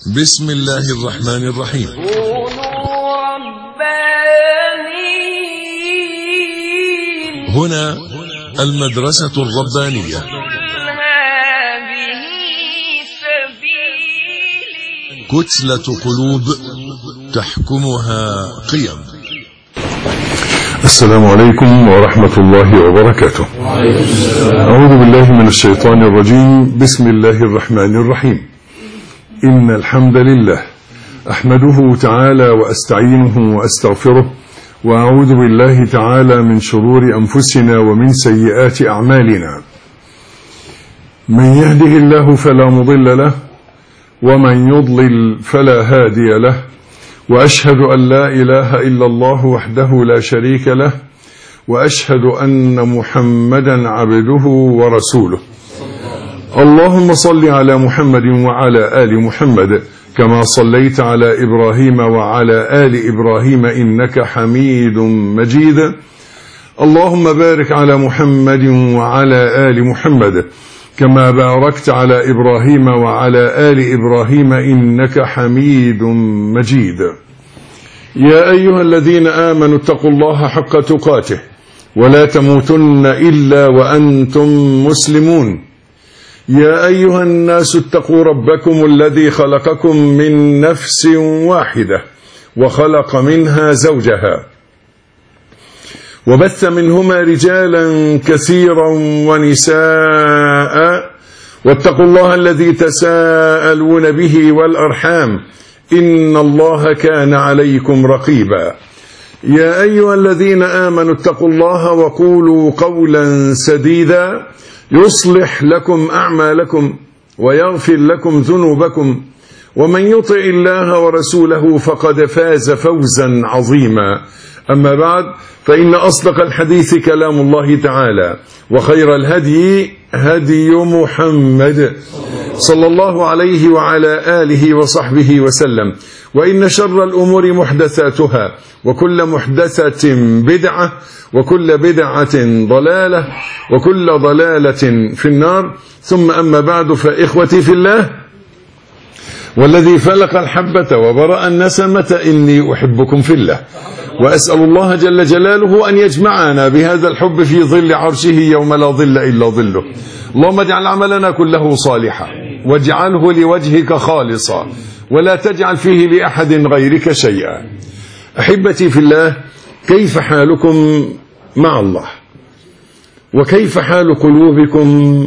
بسم الله الرحمن الرحيم. كونوا ربانيين. هنا المدرسة الربانية. هذه سبيلي. كتلة قلوب تحكمها قيم. السلام عليكم ورحمة الله وبركاته. أعوذ بالله من الشيطان الرجيم. بسم الله الرحمن الرحيم. إن الحمد لله أحمده تعالى وأستعينه وأستغفره، وأعوذ بالله تعالى من شرور أنفسنا ومن سيئات أعمالنا. من يهده الله فلا مضل له، ومن يضلل فلا هادي له، وأشهد أن لا إله إلا الله وحده لا شريك له، وأشهد أن محمدا عبده ورسوله. اللهم صل على محمد وعلى آل محمد كما صليت على إبراهيم وعلى آل إبراهيم إنك حميد مجيد. اللهم بارك على محمد وعلى آل محمد كما باركت على إبراهيم وعلى آل إبراهيم إنك حميد مجيد. يا أيها الذين آمنوا اتقوا الله حق تقاته ولا تموتن إلا وأنتم مسلمون. يا أيها الناس اتقوا ربكم الذي خلقكم من نفس واحدة وخلق منها زوجها وبث منهما رجالا كثيرا ونساء، واتقوا الله الذي تساءلون به والأرحام إن الله كان عليكم رقيبا. يا أيها الذين آمنوا اتقوا الله وقولوا قولا سديدا يصلح لكم أعمالكم ويغفر لكم ذنوبكم، ومن يطع الله ورسوله فقد فاز فوزا عظيما. أما بعد، فإن أصدق الحديث كلام الله تعالى، وخير الهدي هدي محمد صلى الله عليه وعلى آله وصحبه وسلم. وإن شر الأمور محدثاتها، وكل محدثة بدعة، وكل بدعة ضلالة، وكل ضلالة في النار. ثم أما بعد، فإخوتي في الله، والذي فلق الحبة وبرأ النسمة إني أحبكم في الله، وأسأل الله جل جلاله أن يجمعنا بهذا الحب في ظل عرشه يوم لا ظل إلا ظله. اللهم اجعل عملنا كله صالحا، واجعله لوجهك خالصا، ولا تجعل فيه لأحد غيرك شيئا. أحبتي في الله، كيف حالكم مع الله؟ وكيف حال قلوبكم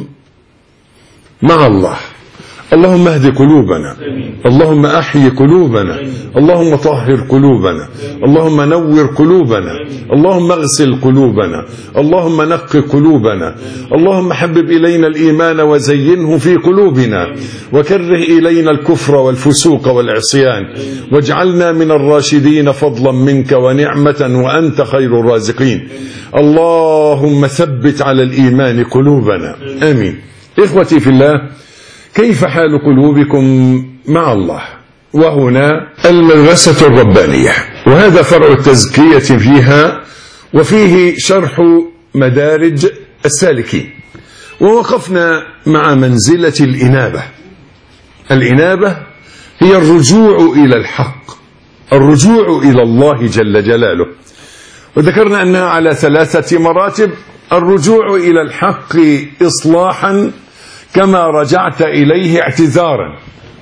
مع الله؟ اللهم اهد قلوبنا، اللهم احيي قلوبنا، اللهم طهر قلوبنا، اللهم نور قلوبنا، اللهم اغسل قلوبنا، اللهم نق قلوبنا، اللهم حبب إلينا الإيمان وزينه في قلوبنا، وكره إلينا الكفر والفسوق والعصيان، واجعلنا من الراشدين فضلا منك ونعمة، وأنت خير الرازقين. اللهم ثبت على الإيمان قلوبنا، آمين. إخوتي في الله، كيف حال قلوبكم مع الله؟ وهنا المدرسة الربانية، وهذا فرع التزكية فيها، وفيه شرح مدارج السالكين. ووقفنا مع منزلة الإنابة. الإنابة هي الرجوع إلى الحق، الرجوع إلى الله جل جلاله، وذكرنا أنها على 3 مراتب: الرجوع إلى الحق إصلاحا كما رجعت إليه اعتذارا،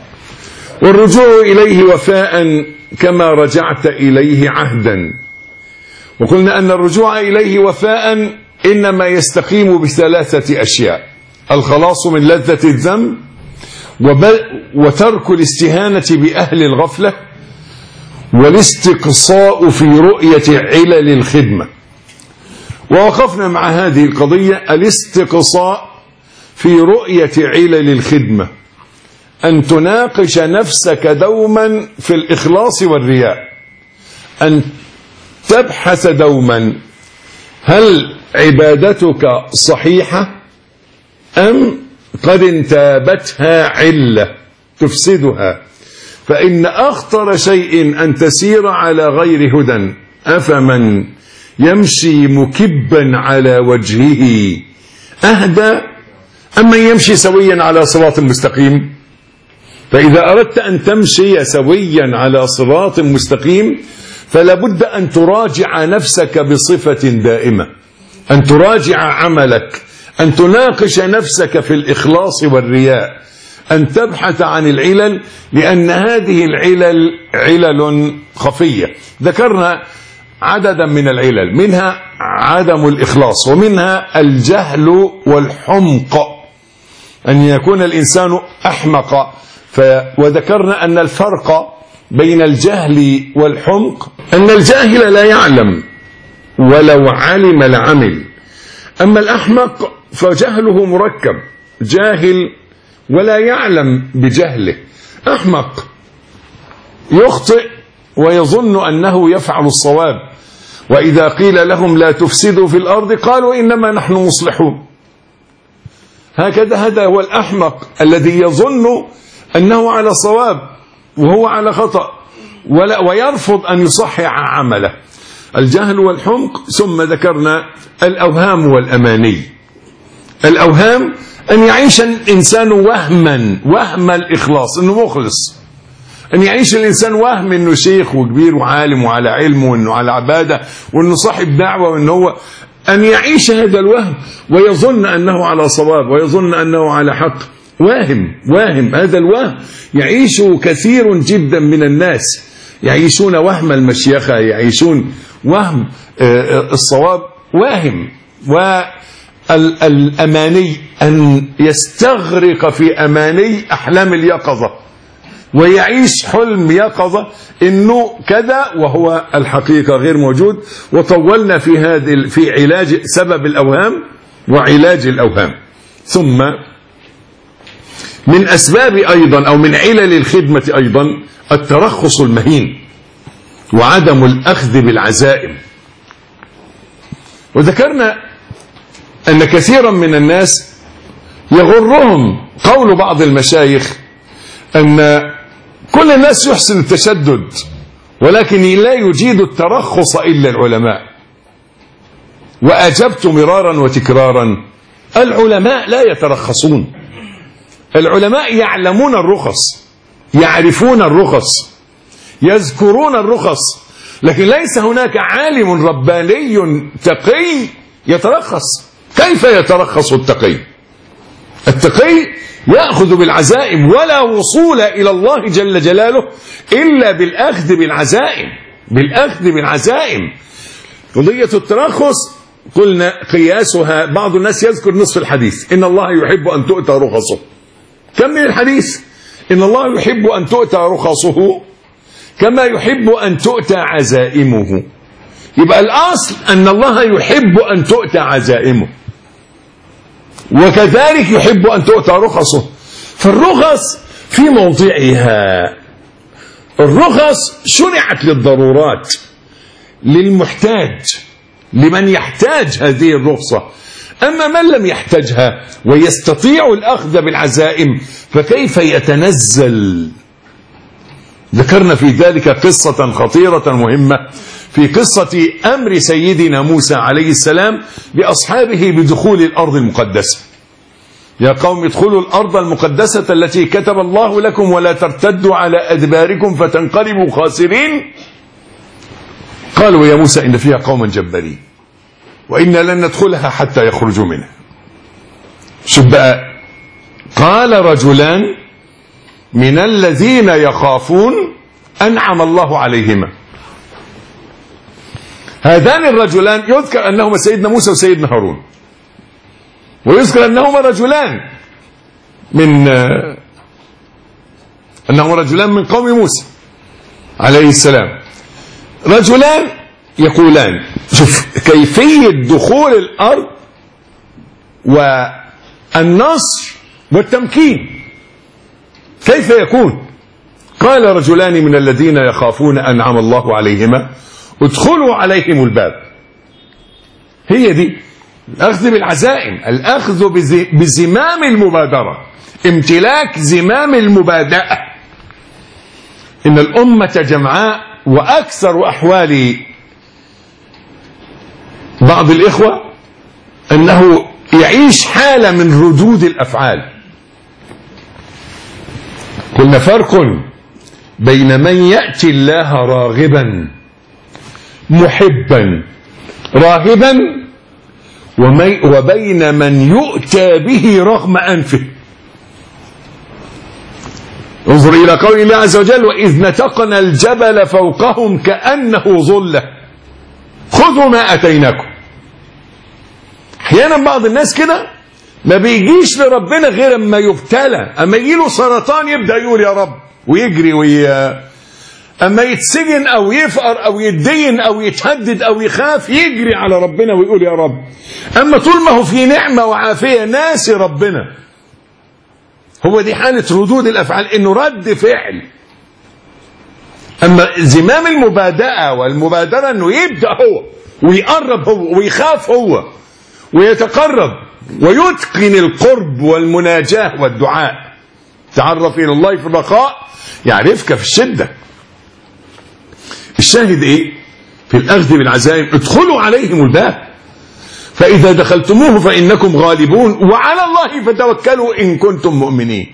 والرجوع إليه وفاء كما رجعت إليه عهدا. وقلنا أن الرجوع إليه وفاء إنما يستقيم ب3 أشياء: الخلاص من لذة الذنب، وترك الاستهانة بأهل الغفلة، والاستقصاء في رؤية علل الخدمة. ووقفنا مع هذه القضية: الاستقصاء في رؤية علل الخدمة، أن تناقش نفسك دوما في الإخلاص والرياء، أن تبحث دوما هل عبادتك صحيحة أم قد انتابتها علة تفسدها. فإن أخطر شيء أن تسير على غير هدى، أفمن يمشي مكبا على وجهه أهدى أم من يمشي سويا على صراط مستقيم. فإذا أردت أن تمشي سويا على صراط مستقيم فلا بد أن تراجع نفسك بصفة دائمة، أن تراجع عملك، أن تناقش نفسك في الإخلاص والرياء، أن تبحث عن العلل، لأن هذه العلل علل خفية. ذكرنا عددا من العلل، منها عدم الإخلاص، ومنها الجهل والحمق، أن يكون الإنسان أحمق. وذكرنا أن الفرق بين الجهل والحمق أن الجاهل لا يعلم ولو علم لعمل، أما الأحمق فجهله مركب، جاهل ولا يعلم بجهله. أحمق يخطئ ويظن أنه يفعل الصواب، وإذا قيل لهم لا تفسدوا في الأرض قالوا إنما نحن مصلحون. هذا هو الأحمق الذي يظن أنه على صواب وهو على خطأ ويرفض أن يصحح عمله. الجهل والحمق. ثم ذكرنا الأوهام والأماني. الأوهام أن يعيش الإنسان وهم الإخلاص، أنه مخلص، أن يعيش الإنسان وهم أنه شيخ وكبير وعالم وعلى علم وأنه على عبادة وأنه صاحب دعوة، وأنه هو أن يعيش هذا الوهم ويظن أنه على صواب ويظن أنه على حق. واهم هذا الوهم يعيشه كثير جدا من الناس، يعيشون وهم المشيخة، يعيشون وهم الصواب، واهم. والأماني أن يستغرق في أماني أحلام اليقظة ويعيش حلم يقظة إنه كذا وهو الحقيقة غير موجود. وطولنا في علاج سبب الأوهام وعلاج الأوهام. ثم من أسباب أيضا أو من علل الخدمة أيضا الترخص المهين وعدم الأخذ بالعزائم. وذكرنا أن كثيرا من الناس يغرهم قول بعض المشايخ أن كل الناس يحسن التشدد ولكن لا يجيد الترخص إلا العلماء. وأجبت مرارا وتكرارا العلماء لا يترخصون، العلماء يعلمون الرخص، يعرفون الرخص، يذكرون الرخص، لكن ليس هناك عالم رباني تقي يترخص. كيف يترخص التقي؟ التقي يأخذ بالعزائم، ولا وصول إلى الله جل جلاله إلا بالأخذ بالعزائم، بالأخذ بالعزائم. قضية الترخص قلنا قياسها، بعض الناس يذكر نصف الحديث إن الله يحب أن تؤتى رخصه. كم من الحديث؟ إن الله يحب أن تؤتى رخصه كما يحب أن تؤتى عزائمه. يبقى الأصل أن الله يحب أن تؤتى عزائمه وكذلك يحب أن تؤتى رخصه. فالرخص في موضعها، الرخص شرعت للضرورات، للمحتاج، لمن يحتاج هذه الرخصة. أما من لم يحتاجها ويستطيع الأخذ بالعزائم فكيف يتنزل؟ ذكرنا في ذلك قصة خطيرة مهمة، في قصة أمر سيدنا موسى عليه السلام بأصحابه بدخول الأرض المقدسة. يا قوم ادخلوا الأرض المقدسة التي كتب الله لكم ولا ترتدوا على أدباركم فتنقلبوا خاسرين. قالوا يا موسى إن فيها قوما جبارين وإنا لن ندخلها حتى يخرجوا منها. شوف بقى، قال رجلان من الذين يخافون أنعم الله عليهما. هذان الرجلان يذكر أنهما سيدنا موسى وسيدنا هارون، ويذكر أنهما رجلان من قوم موسى عليه السلام. رجلان يقولان، شوف كيفية دخول الأرض والنصر والتمكين كيف يكون. قال رجلان من الذين يخافون أنعم الله عليهما ادخلوا عليهم الباب. هي دي الأخذ بالعزائم، الأخذ بزمام المبادرة، امتلاك زمام المبادئة. إن الأمة جمعاء، وأكثر أحوال بعض الإخوة أنه يعيش حالة من ردود الأفعال. قلنا فرق بين من يأتي الله راغبا محبا راهبا وبين من يؤتى به رغم أنفه. انظر إلى قول الله عز وجل: وإذ نتقنا الجبل فوقهم كأنه ظلة خذوا ما أتيناكم. أحيانا بعض الناس كده ما بيجيش لربنا غير اما يبتلى، اما يجيله سرطان يبدأ يقول يا رب ويجري اما يتسجن او يفقر او يتدين او يتهدد او يخاف يجري على ربنا ويقول يا رب. اما طول ما هو في نعمة وعافية ناسي ربنا. هو دي حالة ردود الافعال، انه رد فعل. اما زمام المبادئة والمبادرة انه يبدأ هو ويقرب هو ويخاف هو ويتقرب ويتقن القرب والمناجاة والدعاء. تعرف إلى الله في الرخاء يعرفك في الشدة. الشاهد إيه؟ في الأخذ بالعزائم: ادخلوا عليهم الباب فإذا دخلتموه فإنكم غالبون وعلى الله فتوكلوا إن كنتم مؤمنين.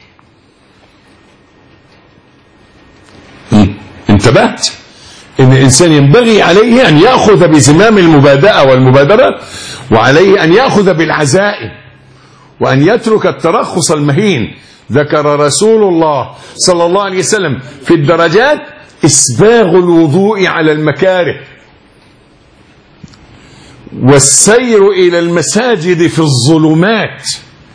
انتبهت إن الإنسان ينبغي عليه أن يأخذ بزمام المبادئة والمبادرة، وعليه أن يأخذ بالعزائم وأن يترك الترخص المهين. ذكر رسول الله صلى الله عليه وسلم في الدرجات: إسباغ الوضوء على المكاره، والسير إلى المساجد في الظلمات،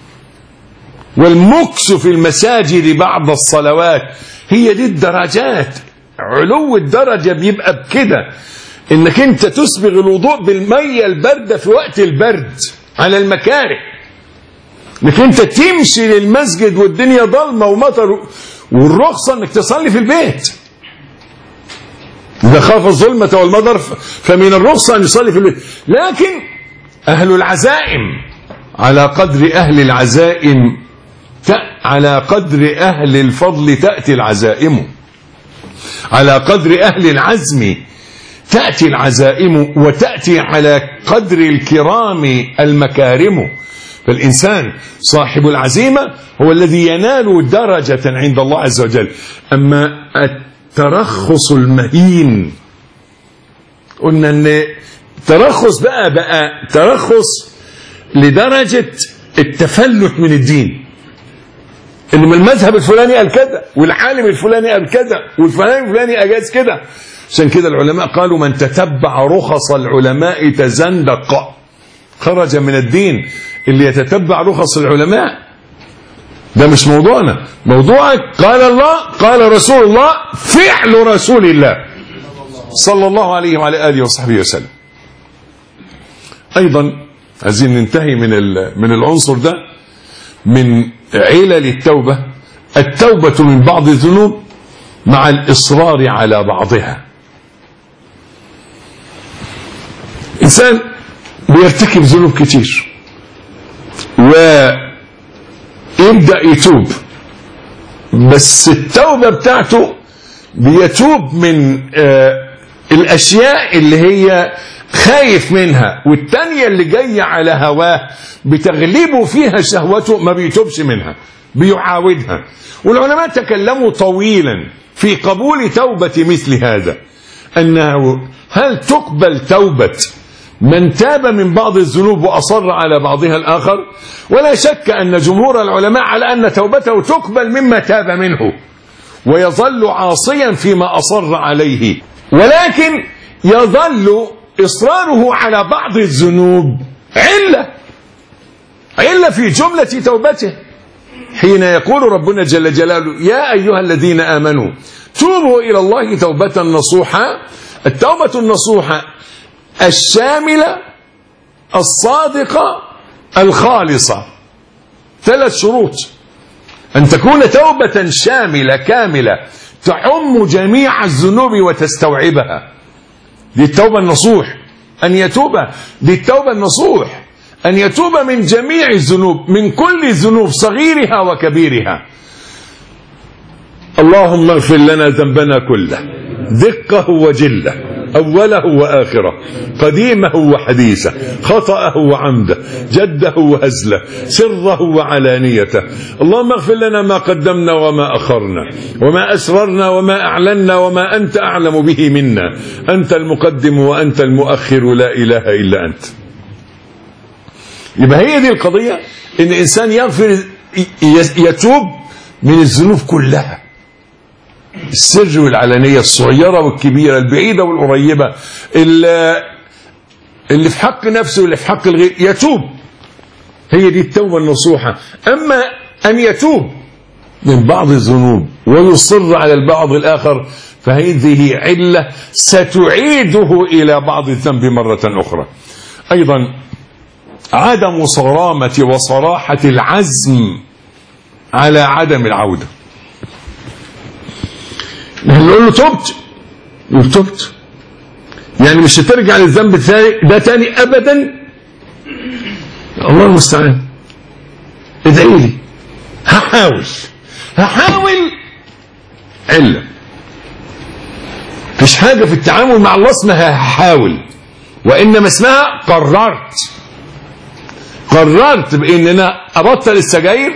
والمكس في المساجد بعد الصلوات. هي دي الدرجات. علو الدرجة بيبقى بكده، انك انت تسبغ الوضوء بالمية الباردة في وقت البرد على المكاره، انك انت تمشي للمسجد والدنيا ضلمة ومطر، والرخصة انك تصلي في البيت. اذا خاف الظلمة والمطر فمن الرخصة ان يصلي في البيت. لكن اهل العزائم على قدر اهل العزائم على قدر اهل الفضل تأتي العزائم، على قدر أهل العزم تأتي العزائم، وتأتي على قدر الكرام المكارم. فالإنسان صاحب العزيمة هو الذي ينال درجة عند الله عز وجل. أما الترخص المهين، قلنا أن الترخص بقى ترخص لدرجة التفلت من الدين، إن من المذهب الفلاني قال كذا، والعالم الفلاني قال كذا، والفلاني الفلاني أجاز كذا. عشان كده العلماء قالوا: من تتبع رخص العلماء تزندق، خرج من الدين. اللي يتتبع رخص العلماء ده مش موضوعنا. موضوعك قال الله قال رسول الله فعل رسول الله صلى الله عليه وعلى آله وصحبه وسلم. أيضا عايزين ننتهي من العنصر ده، من علل التوبة من بعض الذنوب مع الإصرار على بعضها. إنسان بيرتكب ذنوب كتير ويبدأ يتوب، بس التوبة بتاعته بيتوب من الأشياء اللي هي خايف منها، والتانية اللي جاية على هواه بتغلبه فيها شهوته ما بيتوبش منها، بيعاودها. والعلماء تكلموا طويلا في قبول توبة مثل هذا، أنه هل تقبل توبة من تاب من بعض الذنوب وأصر على بعضها الآخر؟ ولا شك أن جمهور العلماء على أن توبته تقبل مما تاب منه ويظل عاصيا فيما أصر عليه، ولكن يظل إصراره على بعض الذنوب علة في جملة توبته، حين يقول ربنا جل جلاله: يا أيها الذين آمنوا توبوا إلى الله توبة نصوحا. التوبة النصوحة الشاملة الصادقة الخالصة، 3 شروط: أن تكون توبة شاملة كاملة تعم جميع الذنوب وتستوعبها، دي التوبة النصوح. أن يتوب، دي التوبة النصوح، أن يتوب من جميع الذنوب، من كل الذنوب صغيرها وكبيرها. اللهم اغفر لنا ذنبنا كله دقه وجله أوله وآخره، قديمه وحديثه، خطأه وعمده، جده وهزله، سره وعلانيته. اللهم اغفر لنا ما قدمنا وما أخرنا وما أسررنا وما أعلنا وما أنت أعلم به منا. أنت المقدم وأنت المؤخر، لا إله إلا أنت. يبقى هي دي القضية، إن الإنسان يغفر يتوب من الذنوب كلها، السر والعلانية، الصغيرة والكبيرة، البعيدة والقريبة، اللي في حق نفسه واللي في حق الغير، يتوب. هي دي التوبة النصوحة. أما أن يتوب من بعض الذنوب ويصر على البعض الآخر، فهذه علة ستعيده إلى بعض الذنب مرة أخرى. أيضا عدم صرامة وصراحة العزم على عدم العودة. نقول له تبت، يقول تبت، يعني مش هترجع للذنب ده تاني أبدا. الله المستعان، ادعي لي، هحاول. علة، مفيش حاجة في التعامل مع الله اسمها هحاول، وإنما اسمها قررت بإن أنا أبطل السجاير،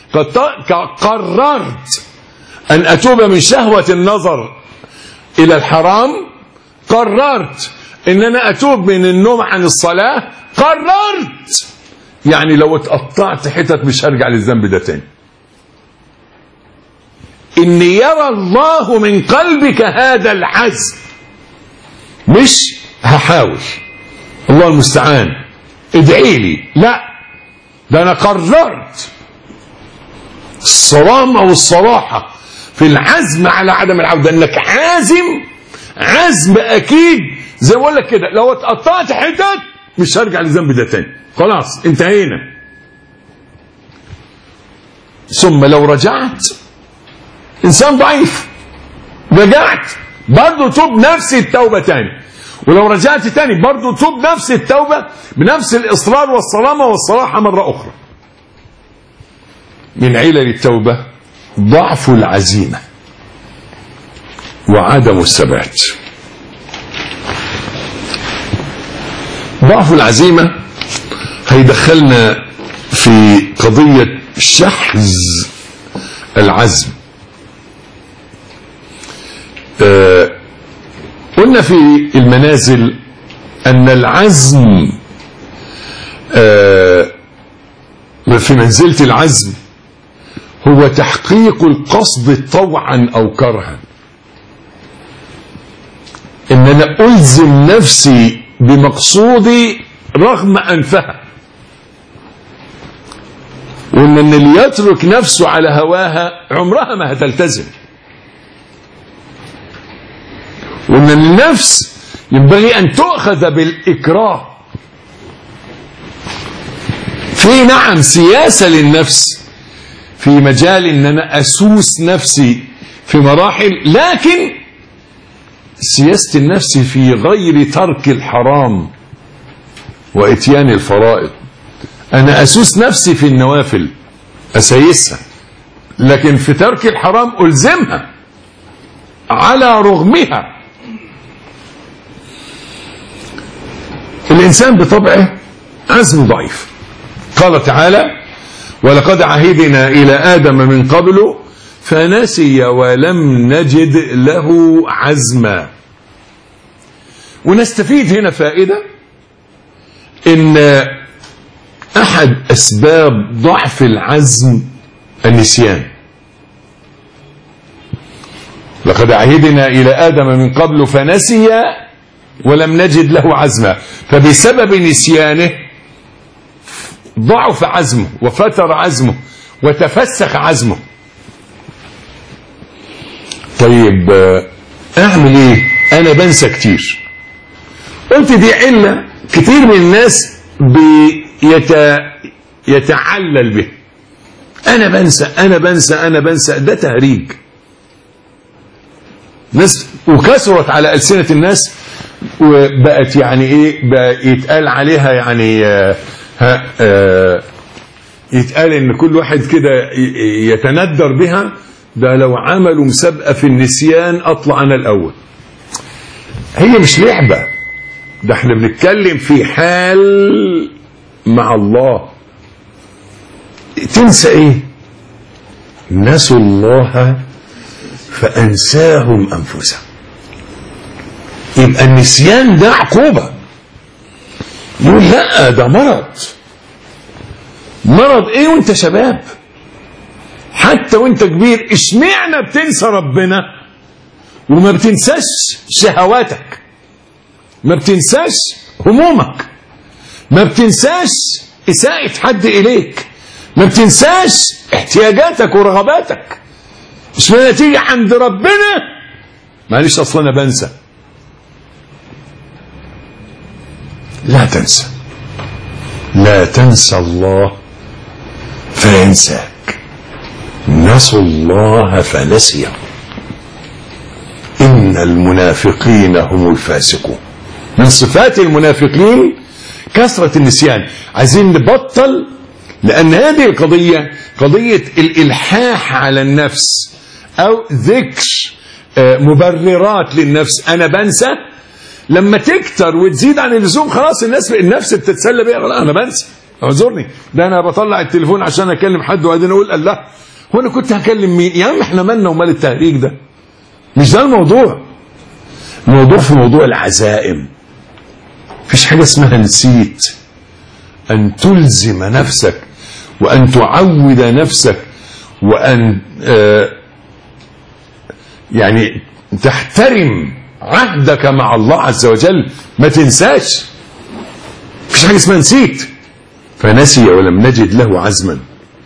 قررت أن أتوب من شهوة النظر إلى الحرام، قررت أن أنا أتوب من النوم عن الصلاة، قررت. يعني لو اتقطعت حتت مش هرجع للذنب ده تاني. إن يرى الله من قلبك هذا العزم، مش هحاول الله المستعان ادعي لي، لا، ده أنا قررت. الصرامة والصراحة في العزم على عدم العودة، انك عزم اكيد، زي ما بقول لك كده، لو اتقطعت حتت مش هرجع للذنب ده تاني، خلاص انتهينا. ثم لو رجعت، انسان ضعيف، رجعت برضه توب نفس التوبة تاني، ولو رجعت تاني برضه توب نفس التوبة بنفس الإصرار والصرامة والصراحة مرة أخرى. من علل التوبة ضعف العزيمة وعدم الثبات. ضعف العزيمة هيدخلنا في قضية شحذ العزم. قلنا في المنازل أن العزم في منزلة العزم هو تحقيق القصد طوعا أو كرها، إن أنا ألزم نفسي بمقصودي رغم أنفها، وإن اللي يترك نفسه على هواها عمرها ما هتلتزم، وإن النفس ينبغي أن تؤخذ بالإكراه. في نعم سياسة للنفس في مجال ان انا اسوس نفسي في مراحل، لكن سياسة النفس في غير ترك الحرام واتيان الفرائض. انا اسوس نفسي في النوافل، اسيسها، لكن في ترك الحرام الزمها على رغمها. الانسان بطبعه عزم ضعيف. قال تعالى: ولقد عهدنا إلى آدم من قبل فنسي ولم نجد له عزما. ونستفيد هنا فائدة، إن أحد أسباب ضعف العزم النسيان. لقد عهدنا إلى آدم من قبل فنسي ولم نجد له عزما، فبسبب نسيانه ضعف عزمه وفتر عزمه وتفسخ عزمه. طيب اعمل ايه؟ انا بنسى كتير. قلت دي علة كتير من الناس يتعلل به. انا بنسى ده تهريج. ناس وكثرت على ألسنة الناس، وبقت يعني ايه، بقى يتقال عليها يعني يتقال ان كل واحد كده يتندر بها، ده لو عملوا مسابقة في النسيان اطلع انا الاول. هي مش لعبة، ده احنا بنتكلم في حال مع الله. تنسى ايه؟ نسوا الله فأنساهم أنفسهم. يبقى النسيان ده عقوبة. يقول لا ده مرض ايه وانت شباب؟ حتى وانت كبير اشمعنى بتنسى ربنا وما بتنساش شهواتك، ما بتنساش همومك، ما بتنساش إساءة حد إليك، ما بتنساش احتياجاتك ورغباتك؟ اشمعنى تيجي عند ربنا معلش اصلا انا بنسى؟ لا تنسى الله فينساك. نسوا الله فنسيهم إن المنافقين هم الفاسقون. من صفات المنافقين كثرة النسيان. عايزين نبطل، لأن هذه القضية قضية الإلحاح على النفس أو ذكر مبررات للنفس. أنا بنسى لما تكتر وتزيد عن اللزوم، خلاص النفس بتتسلى بيها. أنا بنسى، اعذرني، ده أنا بطلع التليفون عشان أكلم حد وبعدين أقول الله هو أنا كنت هكلم مين؟ يا عم احنا مالنا ومال التهريج ده؟ مش ده الموضوع. الموضوع في موضوع العزائم. مفيش حاجة اسمها نسيت. أن تلزم نفسك وأن تعود نفسك وأن يعني تحترم عهدك مع الله عز وجل. ما تنساش. مفيش حاجة اسمها نسيت. فنسي ولم نجد له عزما.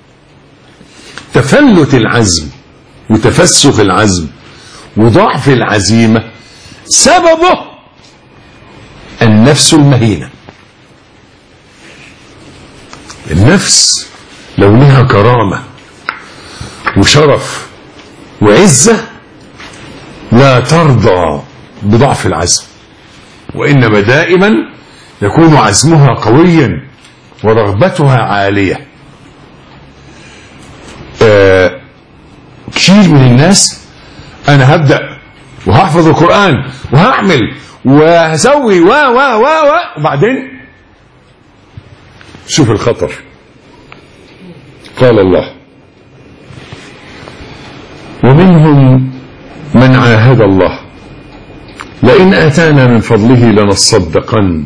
تفلت العزم وتفسخ العزم وضعف العزيمة سببه النفس المهينة. النفس لو لها كرامة وشرف وعزة لا ترضى بضعف العزم، وإنما دائما يكون عزمها قويا ورغبتها عالية. كثير من الناس أنا هبدأ وهحفظ القرآن وهعمل وهسوي وبعدين شوف الخطر. قال الله: ومنهم من عاهد الله لئن آتانا من فضله لنصدقن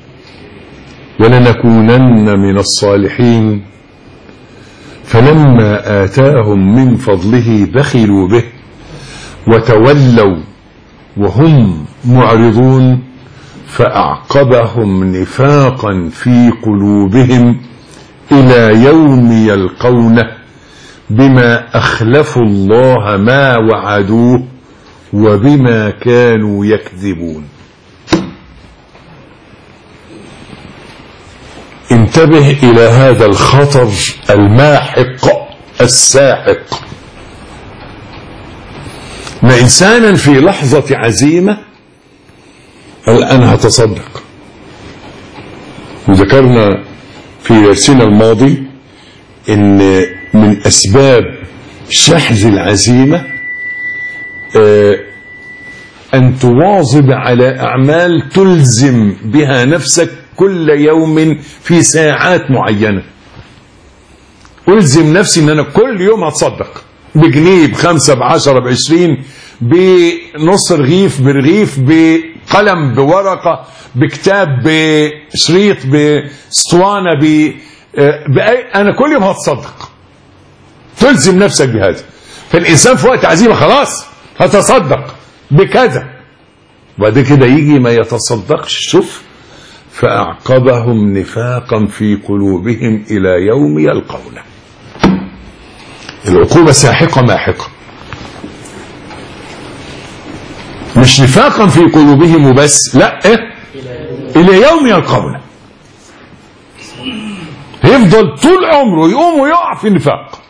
ولنكونن من الصالحين فلما آتاهم من فضله بخلوا به وتولوا وهم معرضون فأعقبهم نفاقا في قلوبهم إلى يوم يلقونه بما أخلفوا الله ما وعدوه وبما كانوا يكذبون. انتبه إلى هذا الخطر الماحق الساحق. ان انسانا في لحظة عزيمة قال انا هتصدق. وذكرنا في درسنا الماضي ان من اسباب شحذ العزيمة ان تواظب على اعمال تلزم بها نفسك كل يوم في ساعات معينة. ألزم نفسي ان انا كل يوم هتصدق بجنيه، ب5، ب10، ب20، بنص رغيف، برغيف، بقلم، بورقة، بكتاب، بشريط، باسطوانة، انا كل يوم هتصدق. تلزم نفسك بهذا. فالإنسان في وقت عزيمة خلاص هتصدق بكذا، وبعد كده يجي ما يتصدقش. شوف: فأعقبهم نفاقا في قلوبهم إلى يوم يلقونه. العقوبة ساحقة ماحقة، مش نفاقا في قلوبهم وبس، لا، إلى يوم يلقونه. يفضل طول عمره يقوم ويقع في النفاق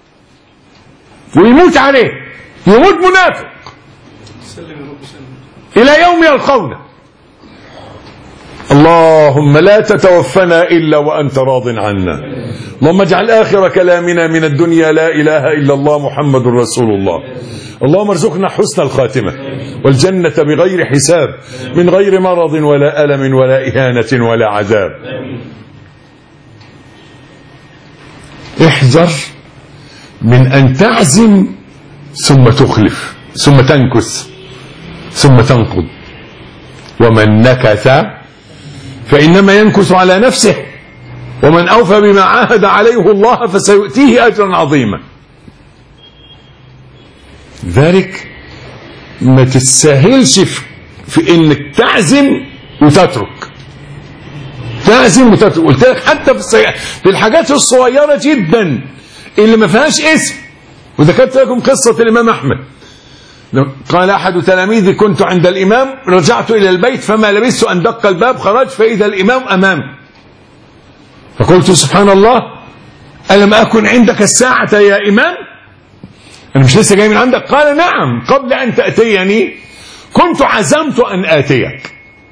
ويموت عليه، يموت منافق إلى يوم يلقونه. اللهم لا تتوفنا إلا وأنت راض عنا. اللهم اجعل آخر كلامنا من الدنيا لا إله إلا الله محمد رسول الله. اللهم ارزقنا حسن الخاتمة والجنة بغير حساب، من غير مرض ولا ألم ولا إهانة ولا عذاب. احذر من أن تعزم ثم تخلف ثم تنكث ثم تنقض. ومن نكث فإنما ينكث على نفسه، ومن أوفى بما عاهد عليه الله فسيؤتيه أجرا عظيما. ذلك ما تتساهلش في انك تعزم وتترك، تعزم وتترك. قلت لك حتى في الحاجات الصغيرة جدا اللي ما فيهاش اسم. وذكرت لكم قصة الإمام أحمد، قال أحد تلاميذي: كنت عند الإمام رجعت إلى البيت فما لبثت أن دق الباب، خرجت فإذا الإمام أمامي، فقلت: سبحان الله، ألم أكن عندك الساعة يا إمام؟ أنا مش لسه جاي من عندك؟ قال: نعم، قبل أن تأتيني كنت عزمت أن آتيك،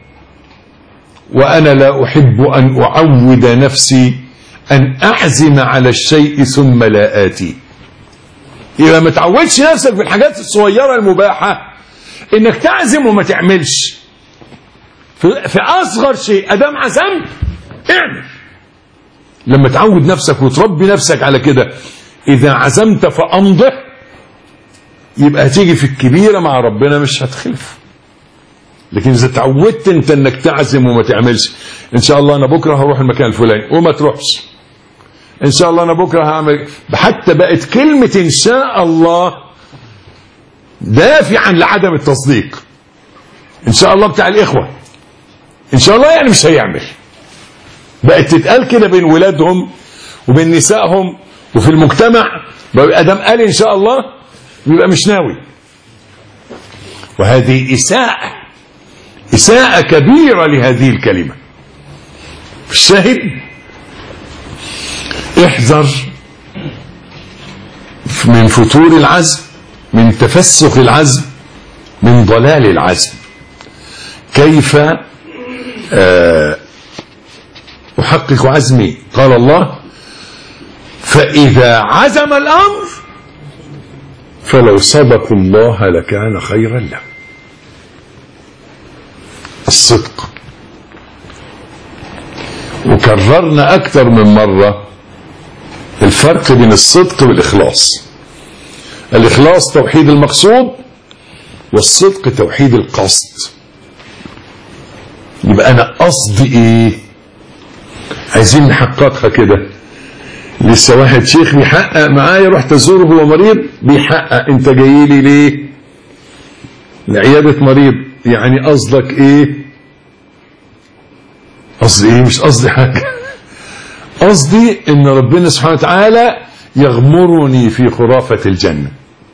وأنا لا أحب أن أعود نفسي أن أعزم على الشيء ثم لا آتي. إذا ما تعودش نفسك في الحاجات الصغيرة المباحة إنك تعزم وما تعملش. في أصغر شيء أدام عزمت اعمل. لما تعود نفسك وتربي نفسك على كده، إذا عزمت فأمضح، يبقى هتيجي في الكبيرة مع ربنا مش هتخلف. لكن إذا تعودت أنت أنك تعزم وما تعملش، إن شاء الله أنا بكرة هروح المكان الفلاني وما تروحش، إن شاء الله أنا بكرة هعمل، حتى بقت كلمة إن شاء الله دافعا لعدم التصديق. إن شاء الله بتاع الإخوة، إن شاء الله يعني مش هيعمل. بقت تتقال كده بين ولادهم وبين نسائهم وفي المجتمع، أدم قال إن شاء الله يبقى مش ناوي. وهذه إساءة كبيرة لهذه الكلمة. الشاهد: احذر من فتور العزم، من تفسخ العزم، من ضلال العزم. كيف أحقق عزمي؟ قال الله: فإذا عزم الأمر فلو صدقوا الله لكان خيرا له. الصدق. وكررنا أكثر من مرة الفرق بين الصدق والإخلاص. الإخلاص توحيد المقصود، والصدق توحيد القصد. يبقى أنا قصدي إيه؟ عايزين نحققها كده. لسه واحد شيخ بيحقق معايا، رحت أزوره هو مريض بيحقق: أنت جاي لي ليه؟ لعيادة مريض. يعني قصدك إيه؟ قصدي إيه؟ مش قصدي حاجة. قصدي إن ربنا سبحانه وتعالى يغمرني في خرافة الجنة.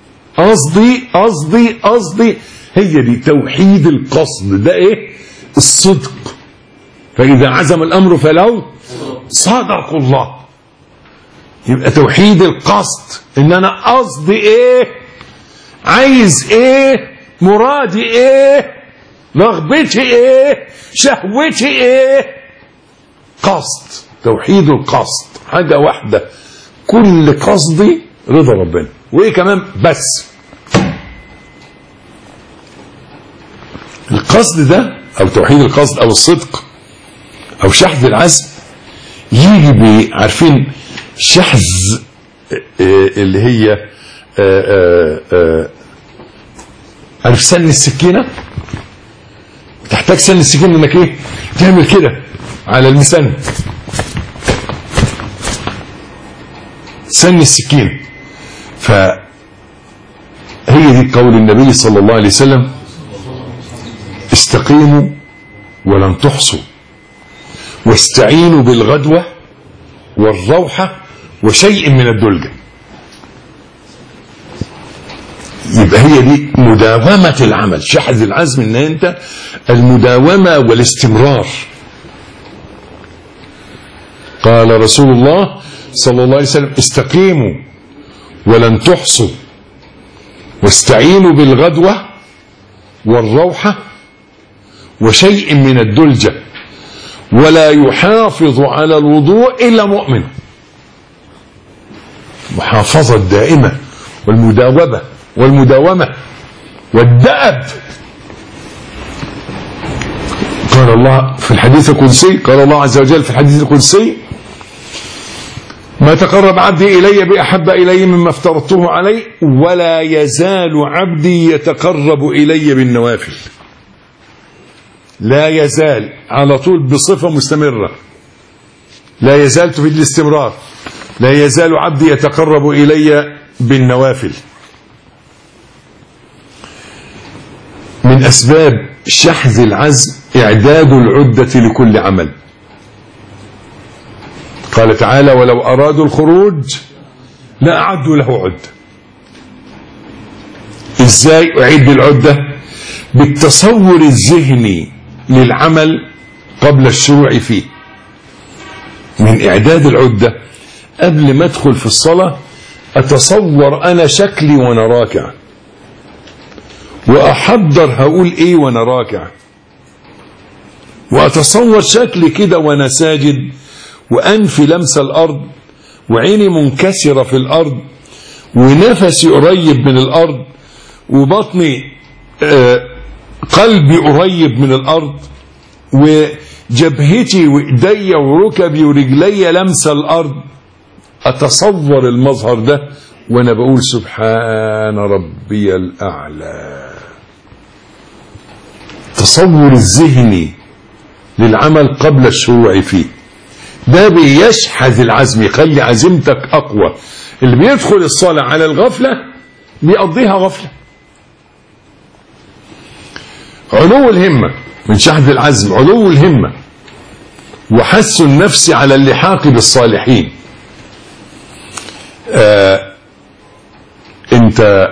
قصدي هي دي توحيد القصد. ده إيه؟ الصدق. فإذا عزم الأمر فلو صدقوا الله. يبقى توحيد القصد، إن أنا قصدي إيه؟ عايز إيه؟ مرادي إيه؟ رغبتي إيه؟ شهوتي إيه؟ قصد. توحيد القصد حاجة واحدة، كل قصدي رضا ربنا. وإيه كمان؟ بس القصد ده، أو توحيد القصد، أو الصدق، أو شحذ العزم، يجي عارفين شحذ اللي هي عارف سن السكينة؟ تحتاج سن السكينة انك ايه؟ تعمل كده على المسن، سن السكينة. فهي دي قول النبي صلى الله عليه وسلم: استقيموا ولن تحصوا، واستعينوا بالغدوة والروحة وشيء من الدلجة. يبقى هي دي مداومة العمل. شحذ العزم ان انت المداومة والاستمرار. قال رسول الله صلى الله عليه وسلم: استقيموا ولن تحصوا، واستعينوا بالغدوة والروحة وشيء من الدلجة، ولا يحافظ على الوضوء إلا مؤمن. محافظة دائمة والمداومة والمداومة والدأب. قال الله في الحديث القدسي، قال الله عز وجل في الحديث القدسي: ما تقرب عبدي إلي بأحب إلي مما افترضته عليه، ولا يزال عبدي يتقرب إلي بالنوافل. لا يزال على طول بصفة مستمرة، لا يزال تفيد الاستمرار. لا يزال عبدي يتقرب إلي بالنوافل. من أسباب شحذ العزم إعداد العدة لكل عمل. قال تعالى: ولو أرادوا الخروج لأعدوا له عدة. إزاي أعد العدة؟ بالتصور الذهني للعمل قبل الشروع فيه. من إعداد العدة قبل ما أدخل في الصلاة أتصور أنا شكلي وأنا راكع، وأحضر هقول إيه وأنا راكع، وأتصور شكلي كده وأنا ساجد، وأنفي لمس الأرض، وعيني منكسرة في الأرض، ونفسي قريب من الأرض، وبطني قلبي قريب من الأرض، وجبهتي وإيدي وركبي ورجلي لمس الأرض. أتصور المظهر ده وأنا بقول سبحان ربي الأعلى. تصور الذهني للعمل قبل الشروع فيه ده بيشحذ العزم، يخلي عزيمتك أقوى. اللي بيدخل الصلاة على الغفلة بيقضيها غفلة. علو الهمة من شحذ العزم، علو الهمة وحث النفس على اللحاق بالصالحين. انت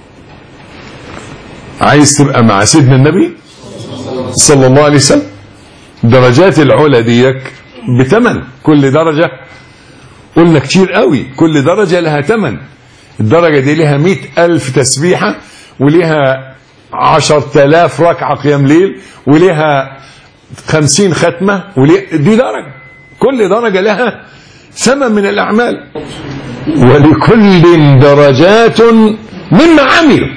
عايز تبقى مع سيدنا النبي صلى الله عليه وسلم؟ درجات العلا ديك بثمن. كل درجة قلنا كتير قوي، كل درجة لها ثمن. الدرجة دي لها 100,000 تسبيحة، ولها 10,000 ركعة قيام ليل، ولها 50 ختمة، دي درجة. كل درجة لها ثمن من الأعمال. ولكل درجات مما عملوا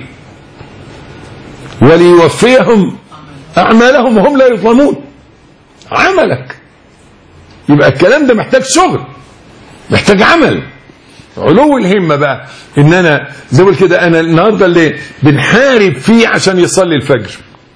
وليوفيهم أعمالهم وهم لا يظلمون. عملك يبقى الكلام ده محتاج شغل، محتاج عمل. علو الهمة بقى ان انا زي ما كده، انا النهارده اللي بنحارب فيه عشان يصلي الفجر.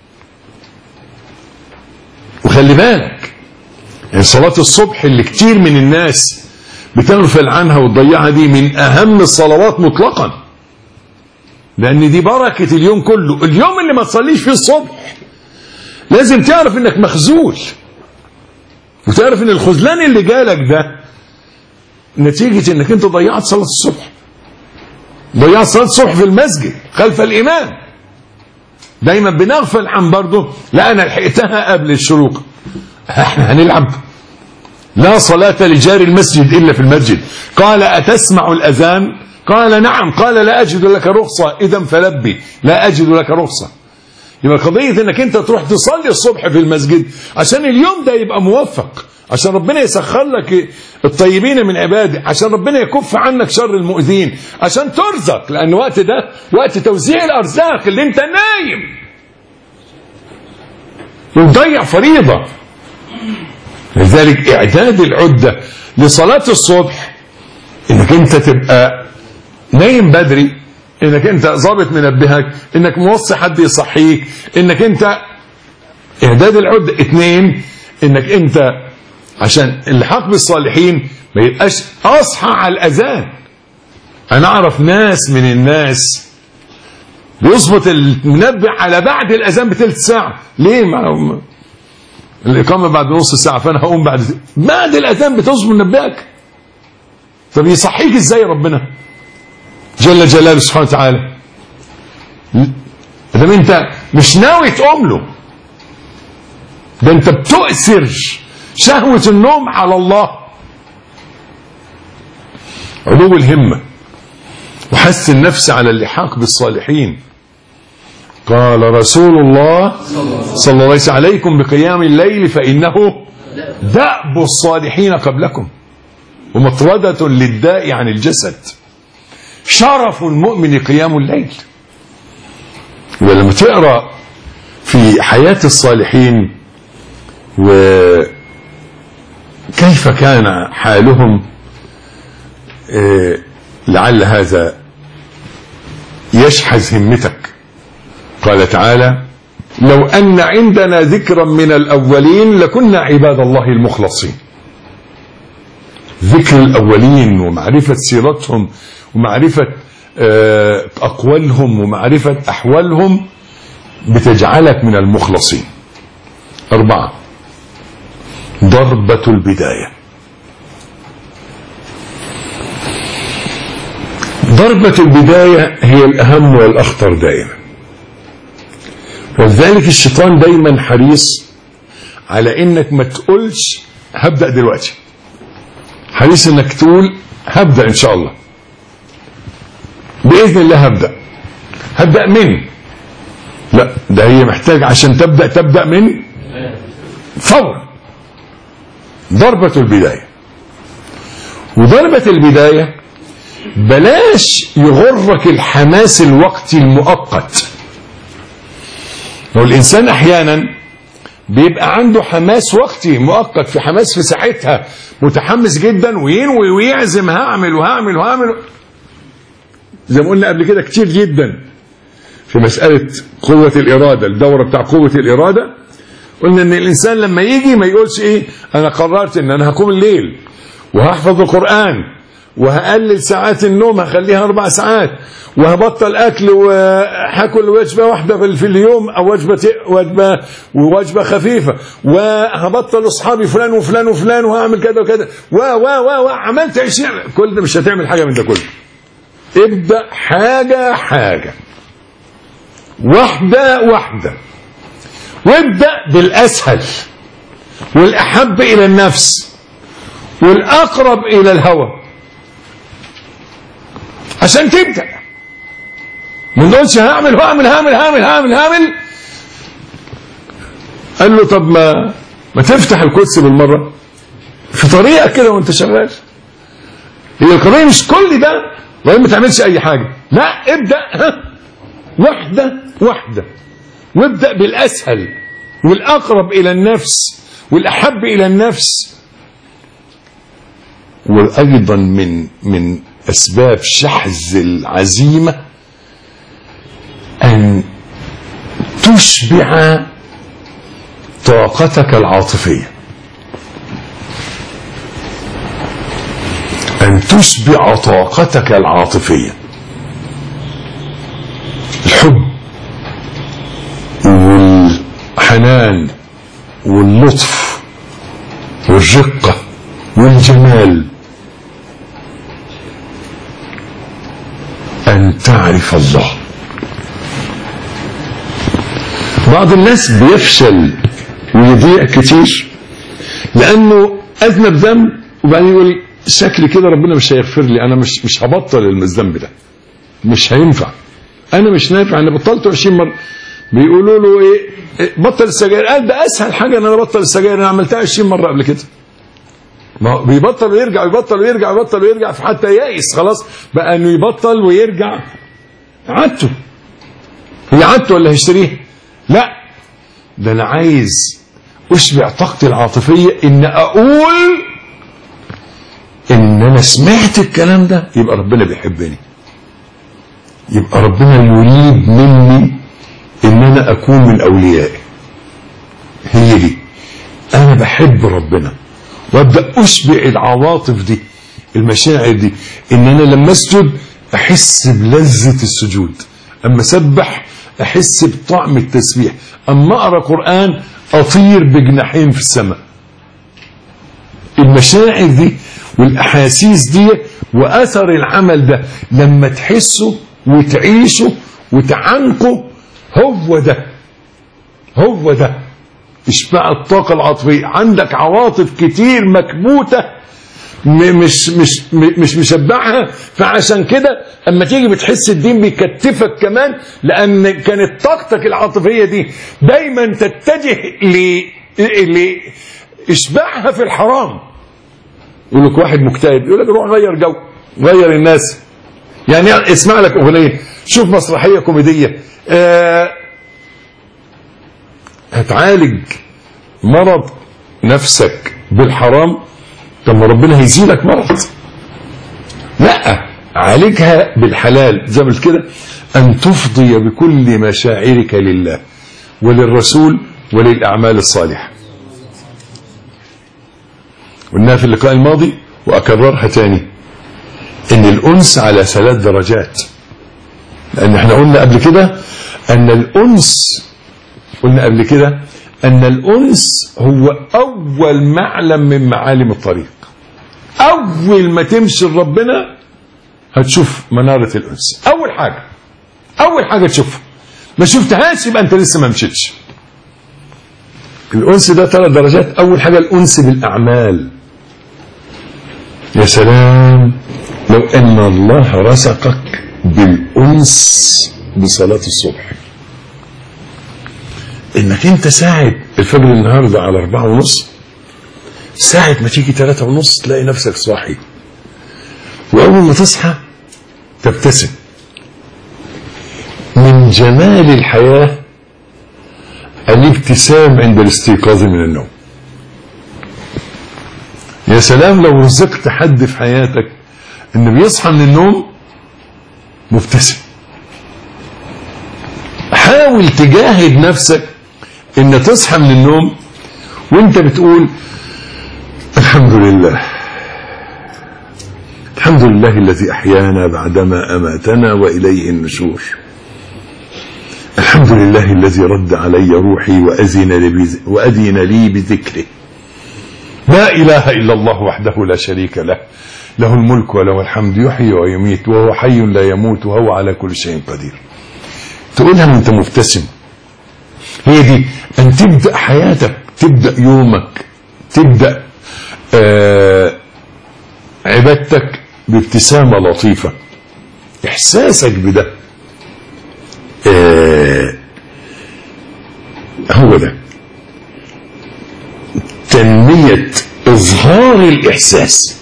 وخلي بالك يعني صلاة الصبح اللي كتير من الناس بتغفل عنها وتضيعها، دي من اهم الصلوات مطلقا، لان دي بركة اليوم كله. اليوم اللي ما تصليش فيه الصبح لازم تعرف انك مخذول، وتعرف ان الخذلان اللي جالك ده نتيجة انك انت ضيعت صلاة الصبح. ضيعت صلاة الصبح في المسجد خلف الامام. دايما بنغفل عن برضه، لا انا لحقتها قبل الشروق، احنا هنلعب. لا صلاة لجار المسجد الا في المسجد. قال اتسمع الاذان؟ قال نعم. قال لا اجد لك رخصة. اذا فلبي لا اجد لك رخصة. يبقى قضية انك انت تروح تصلي الصبح في المسجد عشان اليوم ده يبقى موفق، عشان ربنا يسخر لك الطيبين من عباده، عشان ربنا يكف عنك شر المؤذين، عشان ترزق، لان وقت ده وقت توزيع الارزاق اللي انت نايم وتضيع فريضة. لذلك اعداد العدة لصلاة الصبح انك انت تبقى نايم بدري، انك انت ظابط منبهك، انك موصي حد يصحيك، انك انت اعداد العدة. 2 انك انت عشان اللحاق بالصالحين ما يبقاش اصحى على الاذان. انا اعرف ناس من الناس بيظبط المنبه على بعد الاذان بثلث ساعة. ليه؟ الاقامة بعد نص ساعة، فانا هقوم بعد الاذان بتظبط منبهك. طب يصحيك ازاي ربنا جل جلاله سبحانه وتعالى؟ ده انت مش ناوي تقوم له، ده انت بتؤثر شهوة النوم على الله. علو الهمة وحث النفس على اللحاق بالصالحين. قال رسول الله صلى الله عليه وسلم: عليكم بقيام الليل فإنه دأب الصالحين قبلكم ومطردة للداء عن الجسد. شرف المؤمن قيام الليل. ولما تقرأ في حياة الصالحين وكيف كان حالهم، لعل هذا يشحذ همتك. قال تعالى: لو أن عندنا ذكرا من الأولين لكنا عباد الله المخلصين. ذكر الأولين ومعرفة سيرتهم ومعرفة أقوالهم ومعرفة أحوالهم بتجعلك من المخلصين. 4. ضربة البداية. ضربة البداية هي الأهم والأخطر دائما، ولذلك الشيطان دايما حريص على انك ما تقولش هبدأ دلوقتي، حريص انك تقول هبدأ ان شاء الله، بإذن الله هبدأ من، لا ده هي محتاج عشان تبدأ من فور. ضربة البداية. وضربة البداية بلاش يغرك الحماس الوقتي المؤقت. لو الإنسان أحيانا بيبقى عنده حماس وقتي مؤقت، في حماس في ساعتها متحمس جدا وينوي ويعزم هعمل وهعمل وهعمل، زي ما قلنا قبل كده كتير جدا في مسألة قوة الإرادة، الدورة بتاع قوة الإرادة، قلنا ان الإنسان لما يجي ما يقولش ايه انا قررت ان انا هقوم الليل وهحفظ القرآن وهقلل ساعات النوم هخليها 4 ساعات وهبطل اكل وهاكل وجبه واحده في اليوم او وجبه خفيفه وهبطل اصحابي فلان وفلان وفلان وهعمل كذا وكذا عملت 20. كل ده مش هتعمل حاجه من ده كله. ابدا حاجه واحده وابدا بالاسهل والاحب الى النفس والاقرب الى الهوى عشان تبدأ. ما نقولش هعمل. قال له طب ما تفتح القدس بالمرة في طريقك كده وانت شغال. هي القضية مش كل ده وما ما تعملش اي حاجة، لا ابدأ واحدة وابدأ بالاسهل والاقرب الى النفس والاحب الى النفس. وايضا من أسباب شحذ العزيمة أن تشبع طاقتك العاطفية، الحب والحنان واللطف والرقة والجمال، أن تعرف الله. بعض الناس بيفشل ويضيع كتير لأنه أذنب ذنب وبعدين يقول شكلي كده ربنا مش هيغفر لي، أنا مش هبطل الذنب ده، مش هينفع، أنا مش نافع، أنا بطلته 20 مرة. بيقولوا له إيه بطل السجاير، قال ده أسهل حاجة أن أنا بطل السجاير، أنا عملتها 20 مرة قبل كده. ما بيبطل ويرجع حتى يائس خلاص بقى انه يبطل ويرجع عادته. هي عادته ولا هيشتريها؟ لا، ده انا عايز اشبع طاقتي العاطفيه ان اقول ان انا سمعت الكلام ده، يبقى ربنا بيحبني، يبقى ربنا يريد مني ان انا اكون من اوليائه. هي دي انا بحب ربنا، وابدا اشبع العواطف دي، المشاعر دي، ان انا لما اسجد احس بلذة السجود، اما اسبح احس بطعم التسبيح، اما اقرا قرآن اطير بجناحين في السماء. المشاعر دي والاحاسيس دي واثر العمل ده لما تحسه وتعيشه وتعنقه، هو ده اشباع الطاقة العاطفية. عندك عواطف كتير مكبوتة مش مشبعها، فعشان كده اما تيجي بتحس الدين بيكتفك كمان، لان كانت طاقتك العاطفية دي دايما تتجه لاشباعها في الحرام. يقول لك واحد مكتئب يقول لك روح غير جو، غير الناس، يعني اسمع لك اغنيه، شوف مسرحيه كوميديه، هتعالج مرض نفسك بالحرام، طب ما ربنا هيزيلك مرض. لا، عالجها بالحلال. زي ما قلت كده، ان تفضي بكل مشاعرك لله وللرسول وللاعمال الصالحه. قلناها في اللقاء الماضي واكررها تاني، ان الانس على 3 درجات. لان احنا قلنا قبل كده ان الانس هو اول معلم من معالم الطريق. اول ما تمشي لربنا هتشوف منارة الانس. اول حاجة تشوفها، ما شفتهاش يبقى انت لسه ما مشيتش. الانس ده 3 درجات. اول حاجة الانس بالاعمال. يا سلام لو ان الله رزقك بالانس بصلاة الصبح، انك انت ساعة الفجر النهاردة على 4:30، ساعة ما تيجي 3:30 تلاقي نفسك صاحي، واول ما تصحى تبتسم. من جمال الحياة الابتسام عند الاستيقاظ من النوم. يا سلام لو رزقت حد في حياتك انه بيصحى من النوم مبتسم. حاول تجاهد نفسك ان تصحى من النوم وانت بتقول الحمد لله، الحمد لله الذي احيانا بعدما اماتنا واليه النشور، الحمد لله الذي رد علي روحي واذن لي بذكره، لا اله الا الله وحده لا شريك له، له الملك وله الحمد يحيي ويميت وهو حي لا يموت وهو على كل شيء قدير. تقولها وانت مبتسم. هي دي ان تبدأ حياتك، تبدأ يومك، تبدأ عبادتك بابتسامة لطيفة. احساسك بده هو ده تنمية اظهار الاحساس،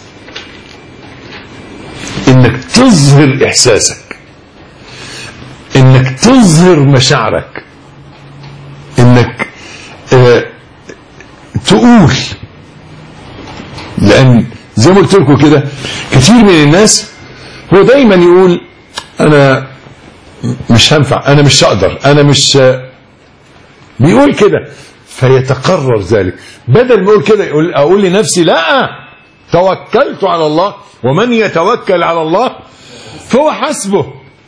انك تظهر احساسك، انك تظهر مشاعرك، انك تقول. لان زي ما قلت لكم كده كثير من الناس هو دايما يقول انا مش هنفع، انا مش هقدر، انا مش، بيقول كده فيتقرر ذلك. بدل ما يقول كده اقول لنفسي لا، توكلت على الله، ومن يتوكل على الله فهو حسبه.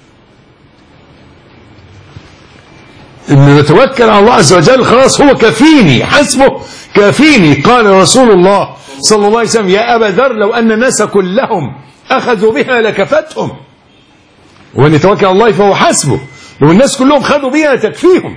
انه يتوكل على الله عز وجل خلاص هو كفيني، حسبه كافيني. قال رسول الله صلى الله عليه وسلم يا أبا ذر لو أن الناس كلهم أخذوا بها لكفتهم، وأن يتوكل على الله فهو حسبه. لو الناس كلهم خذوا بها تكفيهم.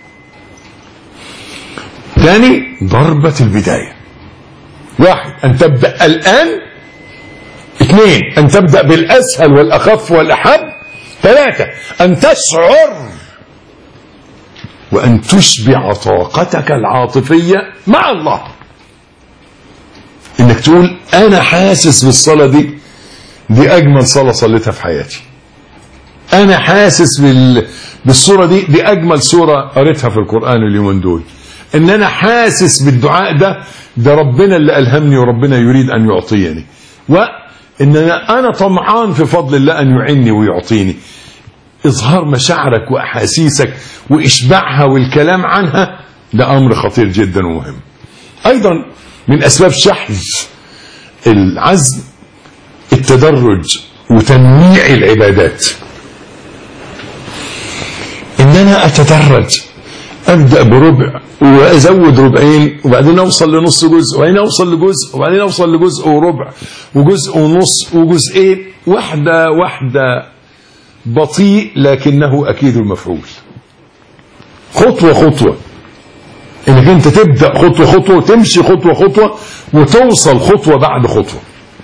ثاني ضربة البداية. 1 أن تبدأ الآن. 2 أن تبدأ بالأسهل والأخف والأحب. 3 أن تشعر وأن تشبع طاقتك العاطفية مع الله. انك تقول انا حاسس بالصلاة دي اجمل صلاة صليتها في حياتي. انا حاسس بالصورة دي اجمل صورة قريتها في القرآن اليومين دول. ان انا حاسس بالدعاء ده ربنا اللي الهمني وربنا يريد ان يعطيني. وان انا طمعان في فضل الله ان يعني ويعطيني. اظهار مشاعرك واحاسيسك واشباعها والكلام عنها ده امر خطير جدا ومهم. ايضا من اسباب شحذ العزم التدرج وتنويع العبادات. ان انا اتدرج، ابدا بربع وازود ربعين وبعدين اوصل لنص جزء وبعدين اوصل لجزء وبعدين اوصل لجزء وربع وجزء ونص وجزئين، واحده واحده، بطيء لكنه اكيد المفعول. خطوه خطوه، انك انت تبدأ خطوة خطوة وتمشي خطوة خطوة وتوصل خطوة بعد خطوة.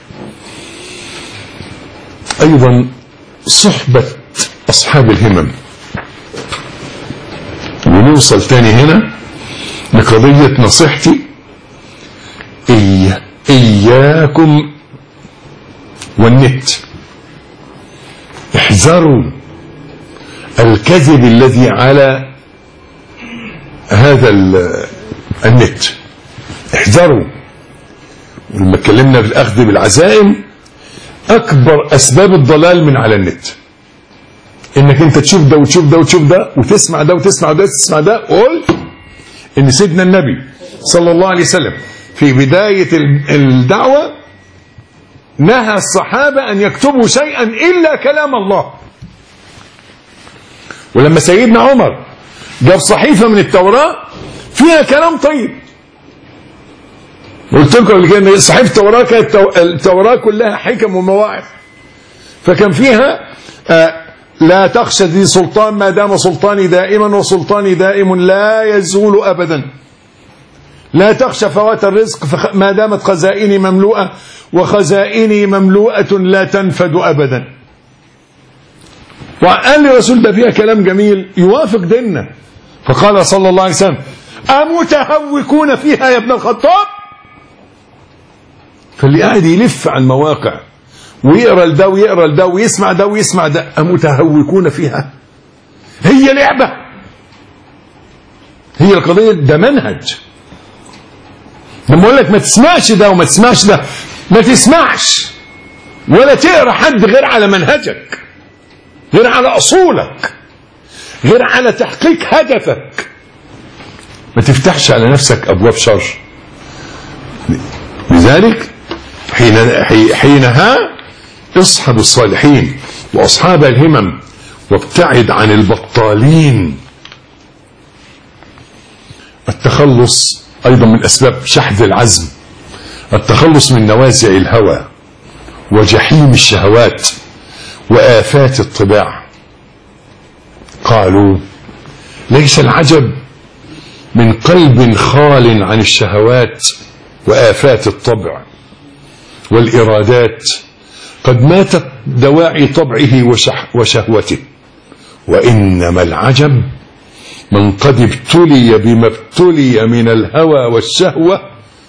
ايضا صحبة اصحاب الهمم. ونوصل تاني هنا لقضية نصيحتي إياكم والنت. احذروا الكذب الذي على هذا النت، احذروا. ولما اتكلمنا في الأخذ بالعزائم، أكبر أسباب الضلال من على النت إنك أنت تشوف ده وتشوف ده وتشوف ده وتسمع ده وتسمع ده وتسمع ده. قول إن سيدنا النبي صلى الله عليه وسلم في بداية الدعوة نهى الصحابة أن يكتبوا شيئا إلا كلام الله. ولما سيدنا عمر جاب صحيفة من التوراة فيها كلام طيب، قلت لكم قبل كده ان صحيفة التوراة كانت التوراة كلها حكم ومواعظ، فكان فيها لا تخشى ذي سلطان ما دام سلطاني دائما وسلطاني دائم لا يزول أبدا، لا تخشى فوات الرزق ما دامت خزائني مملوءة وخزائني مملوءة لا تنفد أبدا. وقال لي الرسول ده فيها كلام جميل يوافق ديننا، فقال صلى الله عليه وسلم أمتهوكون فيها يا ابن الخطاب؟ فاللي قاعد يلف على المواقع ويقرأ لده ويقرأ لده ويسمع ده ويسمع ده، أمتهوكون فيها؟ هي لعبة؟ هي القضية ده منهج. لما أقول لك ما تسمعش ده وما تسمعش ده، ما تسمعش ولا تقرأ حد غير على منهجك، غير على أصولك، غير على تحقيق هدفك. ما تفتحش على نفسك أبواب شر. لذلك حينها اصحب الصالحين وأصحاب الهمم وابتعد عن البطالين. التخلص أيضا من أسباب شحذ العزم، التخلص من نوازع الهوى وجحيم الشهوات وآفات الطباع. قالوا ليس العجب من قلب خال عن الشهوات وآفات الطبع والإرادات قد ماتت دواعي طبعه وشهوته، وإنما العجب من قد ابتلي بما ابتلي من الهوى والشهوة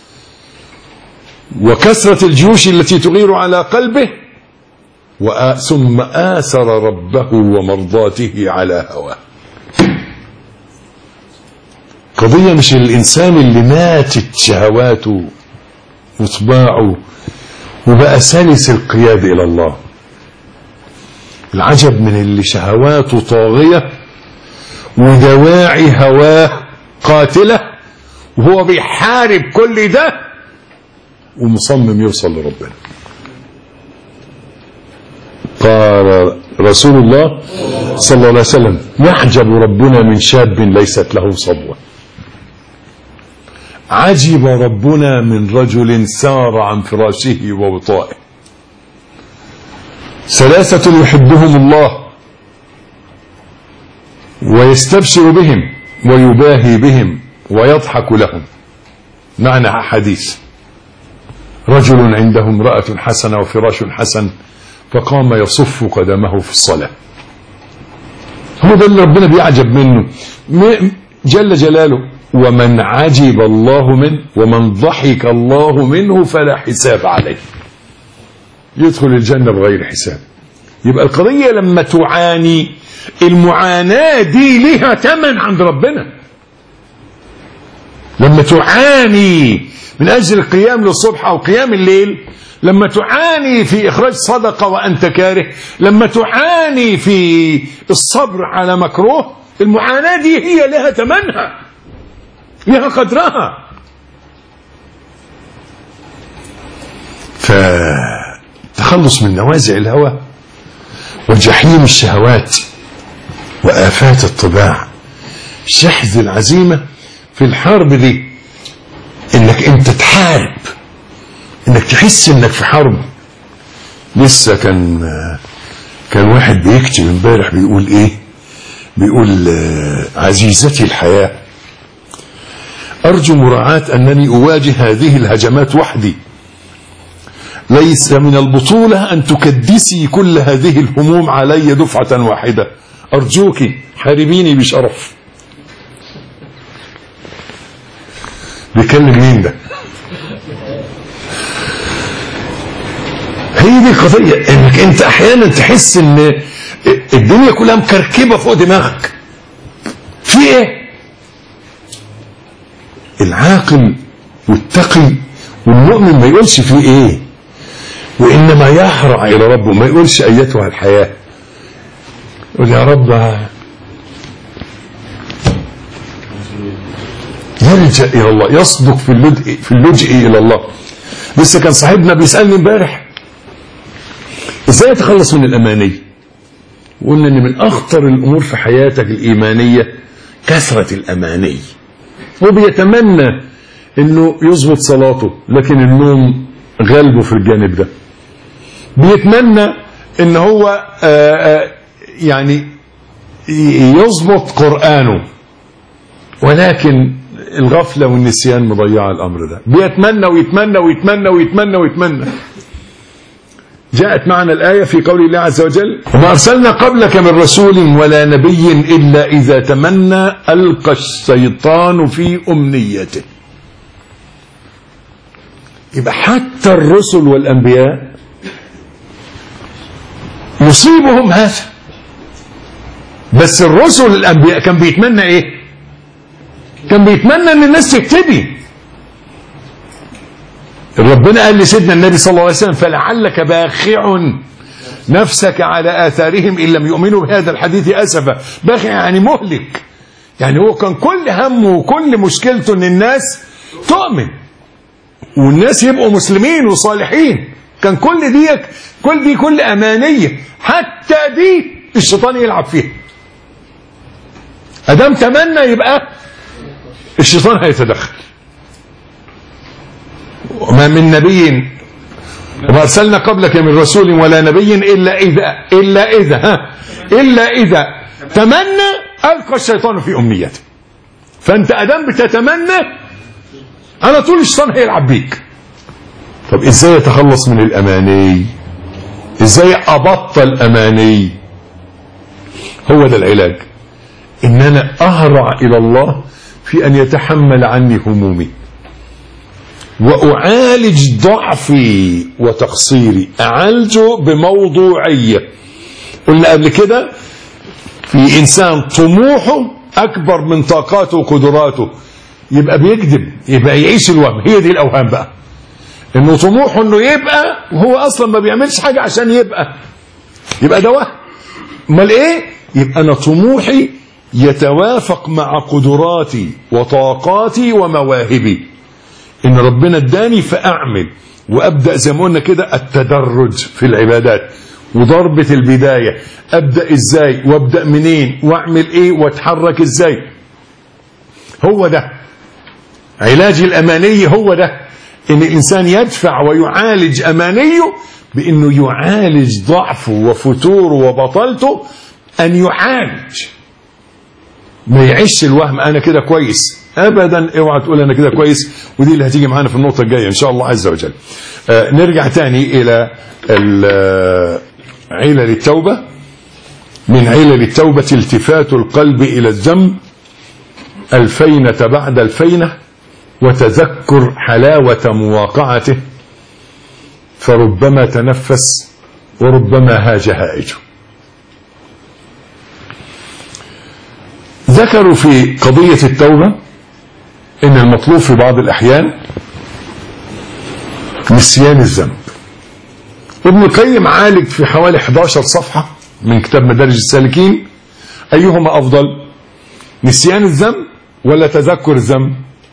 وكثرة الجيوش التي تغير على قلبه ثم آثر ربه ومرضاته على هواه. قضية مش الإنسان اللي ماتت شهواته وطباعه وبقى سلس القياد إلى الله. العجب من اللي شهواته طاغية ودواعي هواه قاتلة وهو بيحارب كل ده ومصمم يوصل لربنا. قال رسول الله صلى الله عليه وسلم يعجب ربنا من شاب ليست له صبوة. عجب ربنا من رجل سار عن فراشه ووطائه. ثلاثة يحبهم الله ويستبشر بهم ويباهي بهم ويضحك لهم. معنى حديث: رجل عنده امرأة حسنة وفراش حسن فقام يصف قدمه في الصلاة. هو ده اللي ربنا بيعجب منه جل جلاله. ومن عجب الله منه ومن ضحك الله منه فلا حساب عليه، يدخل الجنة بغير حساب. يبقى القضية لما تعاني، المعاناة دي لها ثمن عند ربنا. لما تعاني من أجل القيام للصبح أو قيام الليل، لما تعاني في إخراج صدقة وأنت كاره، لما تعاني في الصبر على مكروه، المعاناة دي هي لها ثمنها، لها قدرها. فتخلص من نوازع الهوى وجحيم الشهوات وآفات الطباع، شحذ العزيمة في الحرب دي، انك انت تحارب، انك تحس انك في حرب. لسه كان واحد بيكتب امبارح بيقول ايه، بيقول عزيزتي الحياة، أرجو مراعاة أنني أواجه هذه الهجمات وحدي. ليس من البطولة أن تكدسي كل هذه الهموم علي دفعة واحدة. أرجوك حاربيني بشرف. بيكلم مين ده؟ هي دي القضية، انك انت احيانا تحس ان الدنيا كلها مكركبه فوق دماغك، في ايه؟ العاقل والتقي والمؤمن ما يقولش فيه ايه، وانما يحرع الى ربه، ما يقولش ايتها الحياه، يقول يا رب، يلجأ الى الله، يصدق في اللجئ الى الله. لسه كان صاحبنا بيسالني امبارح ازاي يتخلص من الاماني، وقلنا ان من اخطر الامور في حياتك الايمانيه كثره الاماني. هو بيتمنى انه يظبط صلاته لكن النوم غلبه في الجانب ده، بيتمنى ان هو يعني يظبط قرآنه ولكن الغفلة والنسيان مضيعة الامر ده، بيتمنى ويتمنى ويتمنى ويتمنى ويتمنى. جاءت معنا الآية في قول الله عز وجل: وما أرسلنا قبلك من رسول ولا نبي إلا إذا تمنى ألقى الشيطان في أمنيته. يبقى حتى الرسل والأنبياء يصيبهم هذا، بس الرسل والأنبياء كان بيتمنى إيه؟ كان بيتمنى أن الناس تكتبي. ربنا قال لسيدنا النبي صلى الله عليه وسلم: فلعلك باخع نفسك على آثارهم إن لم يؤمنوا بهذا الحديث أسفا. باخع يعني مهلك، يعني هو كان كل همه وكل مشكلته ان الناس تؤمن والناس يبقوا مسلمين وصالحين. كان كل أمانية، حتى دي الشيطان يلعب فيها. أدام تمنى يبقى الشيطان هيتدخل. وما من نبي وما أرسلنا قبلك من رسول ولا نبي إلا إذا تمنى ألقى الشيطان في أمنيته. فأنت أدام بتتمنى على طول الشيطان هيلعب بيك. طب إزاي أتخلص من الأماني؟ إزاي أبطل أماني؟ هو ده العلاج، إن أنا أهرع إلى الله في أن يتحمل عني همومي وأعالج ضعفي وتقصيري، أعالجه بموضوعية. قلنا قبل كده في إنسان طموحه أكبر من طاقاته وقدراته يبقى بيكذب، يبقى يعيش الوهم. هي دي الأوهام بقى، إنه طموحه إنه يبقى وهو أصلا ما بيعملش حاجة عشان يبقى ده وهم. أمال إيه؟ يبقى أنا طموحي يتوافق مع قدراتي وطاقاتي ومواهبي، إن ربنا اداني فأعمل، وأبدأ زي ما قلنا كده التدرج في العبادات وضربة البداية. أبدأ إزاي وأبدأ منين وأعمل إيه وأتحرك إزاي. هو ده علاج الأماني، هو ده إن الإنسان يدفع ويعالج أمانيه بإنه يعالج ضعفه وفتوره وبطلته، أن يعالج، ما يعيش الوهم أنا كده كويس أبدا. اوعى تقول أنا كده كويس، ودي اللي هتيجي معانا في النقطة الجاية إن شاء الله عز وجل. نرجع تاني إلى علل التوبة. من علل التوبة التفات القلب إلى الذنب الفينة بعد الفينة، وتذكر حلاوة مواقعته، فربما تنفس وربما هاج هائجه. ذكروا في قضية التوبة إن المطلوب في بعض الأحيان نسيان الذنب. ابن القيم عالج في حوالي 11 صفحة من كتاب مدارج السالكين أيهما أفضل، نسيان الذنب ولا تذكر الذنب،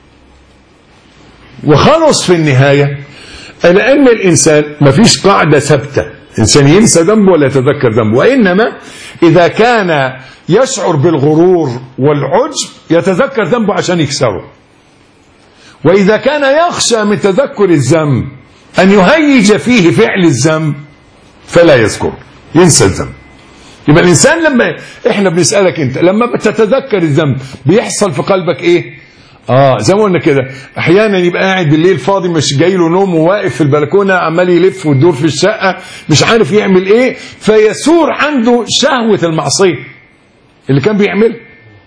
وخلص في النهاية إلى أن الإنسان ما فيش قاعدة ثابتة إنسان ينسى ذنبه ولا يتذكر ذنبه، وإنما إذا كان يشعر بالغرور والعجب يتذكر ذنبه عشان يكسره، وإذا كان يخشى من تذكر الذنب أن يهيج فيه فعل الذنب فلا يذكره، ينسى الذنب. يبقى الإنسان لما إحنا بنسألك أنت لما بتتذكر الذنب بيحصل في قلبك إيه؟ زي ما قلنا كده، أحيانا يبقى قاعد بالليل فاضي مش جاي له نوم وواقف في البلكونة عمال يلف ويدور في الشقة مش عارف يعمل إيه، فيثور عنده شهوة المعصية اللي كان بيعمل،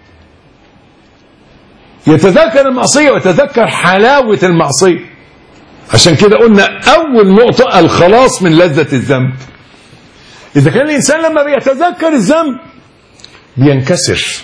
يتذكر المعصية ويتذكر حلاوة المعصية. عشان كده قلنا أول نقطة الخلاص من لذة الذنب. إذا كان الإنسان لما بيتذكر الذنب بينكسر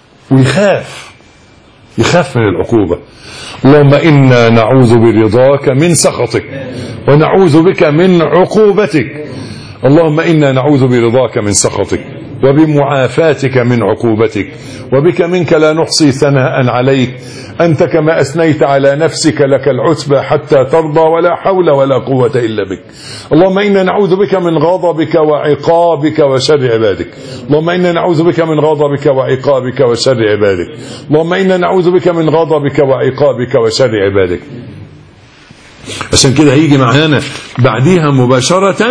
ويخاف من العقوبة. اللهم إنا نعوذ برضاك من سخطك ونعوذ بك من عقوبتك. اللهم إنا نعوذ برضاك من سخطك وبمعافاتك من عقوبتك، وبك منك لا نحصي ثناء عليك، أنت كما أثنيت على نفسك لك العتبى حتى ترضى، ولا حول ولا قوة إلا بك. اللهم إنا نعوذ بك من غضبك وعقابك وشر عبادك. اللهم إنا نعوذ بك من غضبك وعقابك وشر عبادك. اللهم إنا نعوذ بك من غضبك وعقابك وشر عبادك. عشان كده هيجي معانا بعديها مباشرة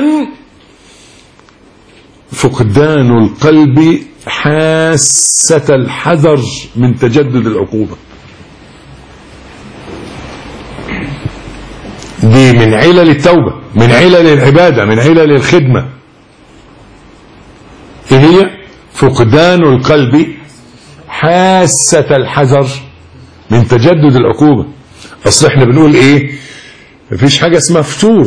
فقدان القلب حاسة الحذر من تجدد العقوبة. دي من علل التوبة، من علل العبادة، من علل الخدمة. ايه هي؟ فقدان القلب حاسة الحذر من تجدد العقوبة. اصل احنا بنقول ايه؟ مفيش حاجة اسمها فتور،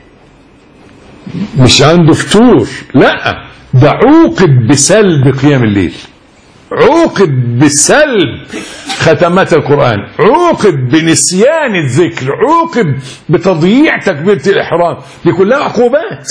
مش عنده فتور، لا، ده عوقب بسلب قيام الليل، عوقب بسلب ختمات القرآن، عوقب بنسيان الذكر، عوقب بتضييع تكبيرة الإحرام. دي كلها عقوبات.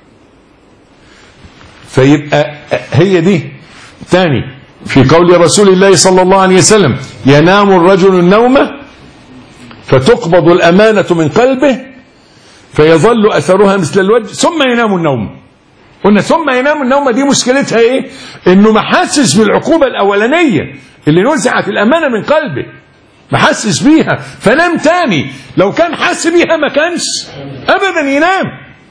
فيبقى هي دي تاني في قول رسول الله صلى الله عليه وسلم: ينام الرجل النوم فتقبض الأمانة من قلبه فيظل أثرها مثل الوجه ثم ينام النوم. قلنا ثم ينام النوم، دي مشكلتها ايه؟ انه ما حسش بالعقوبة الأولانية اللي نزعت الأمانة من قلبه، ما حسش بيها فنام تاني. لو كان حس بيها ما كانش أبدا ينام.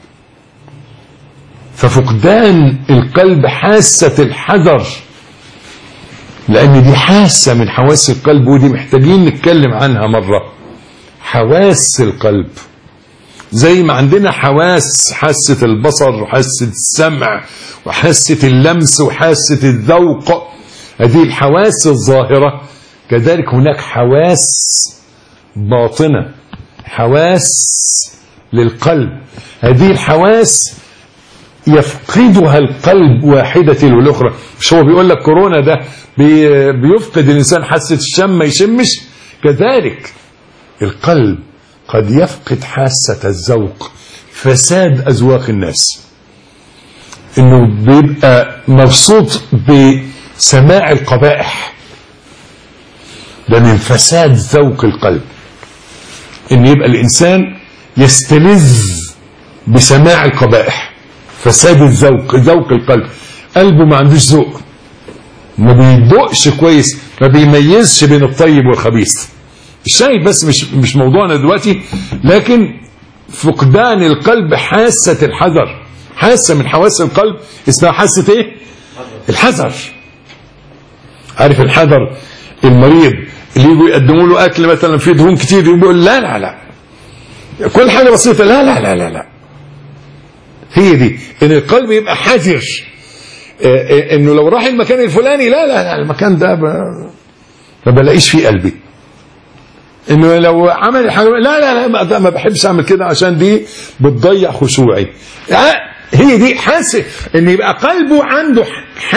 ففقدان القلب حاسة الحذر، لأن دي حاسة من حواس القلب، ودي محتاجين نتكلم عنها مرة. حواس القلب زي ما عندنا حواس، حاسة البصر وحاسة السمع وحاسة اللمس وحاسة الذوق، هذه الحواس الظاهرة، كذلك هناك حواس باطنة، حواس للقلب. هذه الحواس يفقدها القلب واحدة والأخرى. مش هو بيقول لك كورونا ده بيفقد الإنسان حاسة الشم، ما يشمش؟ كذلك القلب قد يفقد حاسة الذوق، فساد أذواق الناس، إنه بيبقى مبسوط بسماع القبائح. ده من فساد ذوق القلب، إن يبقى الإنسان يستلذ بسماع القبائح. فساد الذوق، ذوق القلب، قلبه ما عندوش ذوق، ما بيدقش كويس، ما بيميزش بين الطيب والخبيث. الشاهد بس مش موضوعنا دلوقتي، لكن فقدان القلب حاسة الحذر، حاسة من حواس القلب اسمها حاسة ايه؟ الحذر. عارف الحذر؟ المريض اللي يجوا يقدموا له اكل مثلا فيه دهون كتير، يقول لا لا لا، كل حاجة بسيطة لا لا لا لا لا. هي دي ان القلب يبقى حذر، انه لو راح المكان الفلاني لا لا لا، المكان ده ما بلاقيش فيه قلبي. انه لو عمل حاجه لا لا لا، ما بحبش اعمل كده عشان دي بتضيع خشوعي. هي دي حاسه ان يبقى قلبه عنده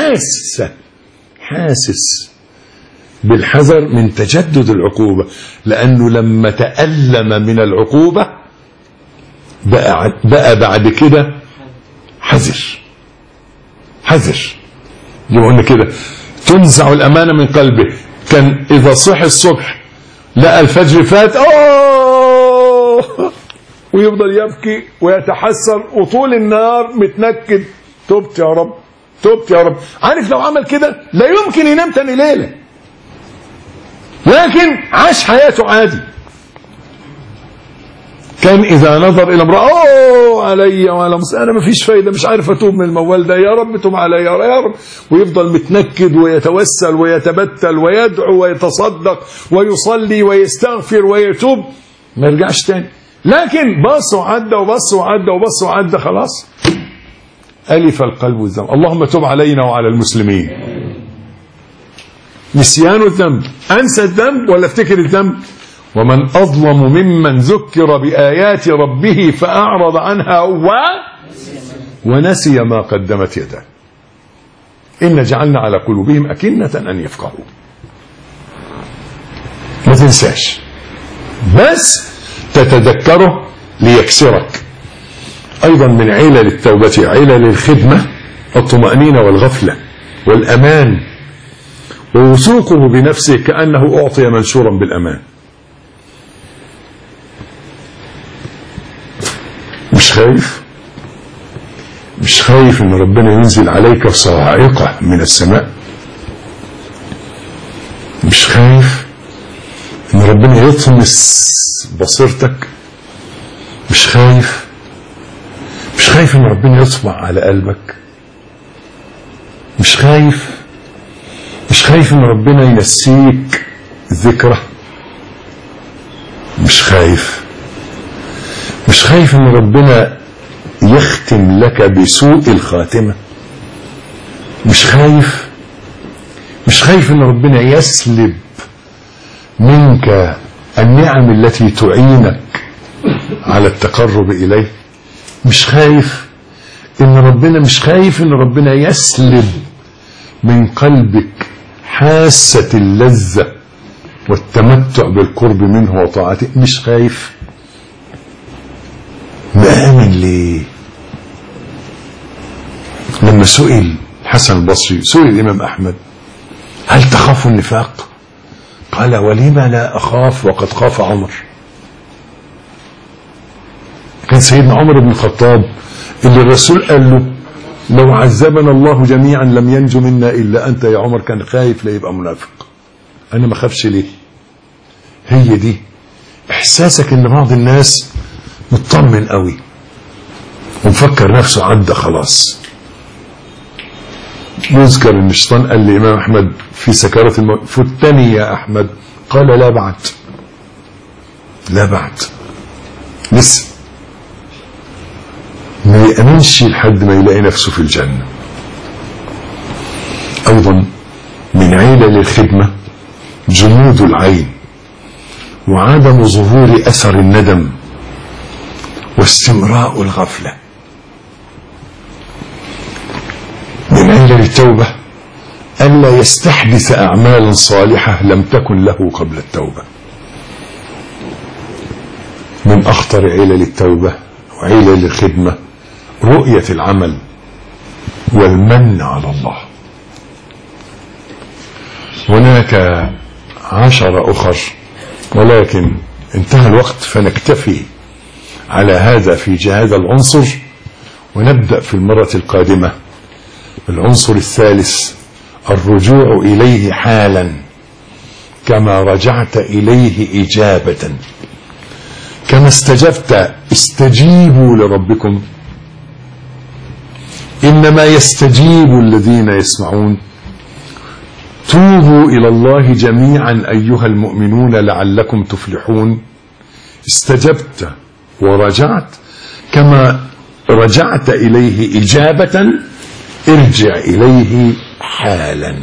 حاسس بالحذر من تجدد العقوبه، لانه لما تألم من العقوبه بقى بعد كده حذر. يقولنا كده تنزع الامانه من قلبه. كان اذا صحي الصبح لقى الفجر فات ويفضل يبكي ويتحسر وطول النهار متنكد، تبت يا رب تبت يا رب. عارف لو عمل كده لا يمكن ينام تاني ليله، لكن عاش حياته عادي. كان اذا نظر الى امراه علي وعلى انا ما فيش فايده، مش عارف اتوب من الموال ده، يا رب توب علي يا رب، ويفضل متنكد ويتوسل ويتبتل ويدعو ويتصدق ويصلي ويستغفر ويتوب، ما يرجعش تاني. لكن بص وعدى وبص وعدى وبص وعدى، خلاص ألف القلب الذنب. اللهم تب علينا وعلى المسلمين. نسيان الذنب، انسى الذنب ولا افتكر الذنب. ومن أظلم ممن ذكر بآيات ربه فأعرض عنها ونسي ما قدمت يداه. إن جعلنا على قلوبهم أكنة أن يفقهوا. ما تنساش، بس تتذكره ليكسرك. أيضا من علل التوبة علل الخدمة الطمأنينة والغفلة والأمان، ووثوقه بنفسه كأنه أعطي منشورا بالأمان. مش خايف ان ربنا ينزل عليك صاعقة من السماء؟ مش خايف ان ربنا يطمس بصيرتك؟ مش خايف ان ربنا يطبع على قلبك؟ مش خايف ان ربنا ينسيك ذكره؟ مش خايف ان ربنا يختم لك بسوء الخاتمة؟ مش خايف ان ربنا يسلب منك النعم التي تعينك على التقرب اليه؟ مش خايف ان ربنا يسلب من قلبك حاسة اللذة والتمتع بالقرب منه وطاعته؟ مش خايف؟ مآمن ليه؟ لما سئل حسن البصري، سئل الإمام أحمد: هل تخاف النفاق؟ قال: ولما لا أخاف وقد خاف عمر. كان سيدنا عمر بن الخطاب اللي الرسول قال له: لو عذبنا الله جميعا لم ينجو منا إلا أنت يا عمر، كان خايف لا يبقى منافق. أنا ما خافش ليه؟ هي دي إحساسك إن بعض الناس مطمن قوي ومفكر نفسه عدى خلاص. يذكر ان الشيطان قال لإمام أحمد في سكرات الموت: فتني يا أحمد. قال: لا بعد لسه ما يأمنش لحد ما يلاقي نفسه في الجنة. أيضا من علل الخدمة جمود العين وعدم ظهور أثر الندم واستمراء الغفلة. من علل التوبة ألا يستحدث أعمال صالحة لم تكن له قبل التوبة. من أخطر علل التوبة وعلل الخدمة رؤية العمل والمن على الله. هناك 10 أخر ولكن انتهى الوقت، فنكتفي على هذا في هذا العنصر، ونبدأ في المرة القادمة العنصر الثالث: الرجوع إليه حالا كما رجعت إليه إجابة. كما استجبت استجيبوا لربكم، إنما يستجيب الذين يسمعون. توبوا إلى الله جميعا أيها المؤمنون لعلكم تفلحون. استجبت ورجعت كما رجعت إليه إجابة، ارجع إليه حالا.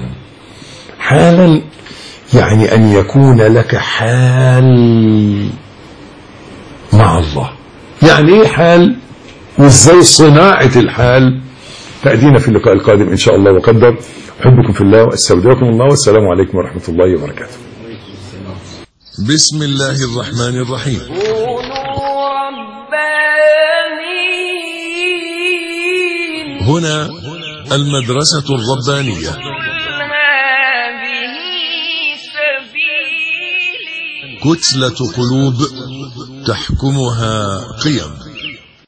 يعني أن يكون لك حال مع الله. يعني إيه حال وإزاي صناعة الحال؟ تأتينا في اللقاء القادم إن شاء الله وقدر. أحبكم في الله وأستودعكم الله، والسلام عليكم ورحمة الله وبركاته. بسم الله الرحمن الرحيم. كونوا ربانيين. هنا المدرسة الربانية. هذه سبيلي. كتلة قلوب تحكمها قيم.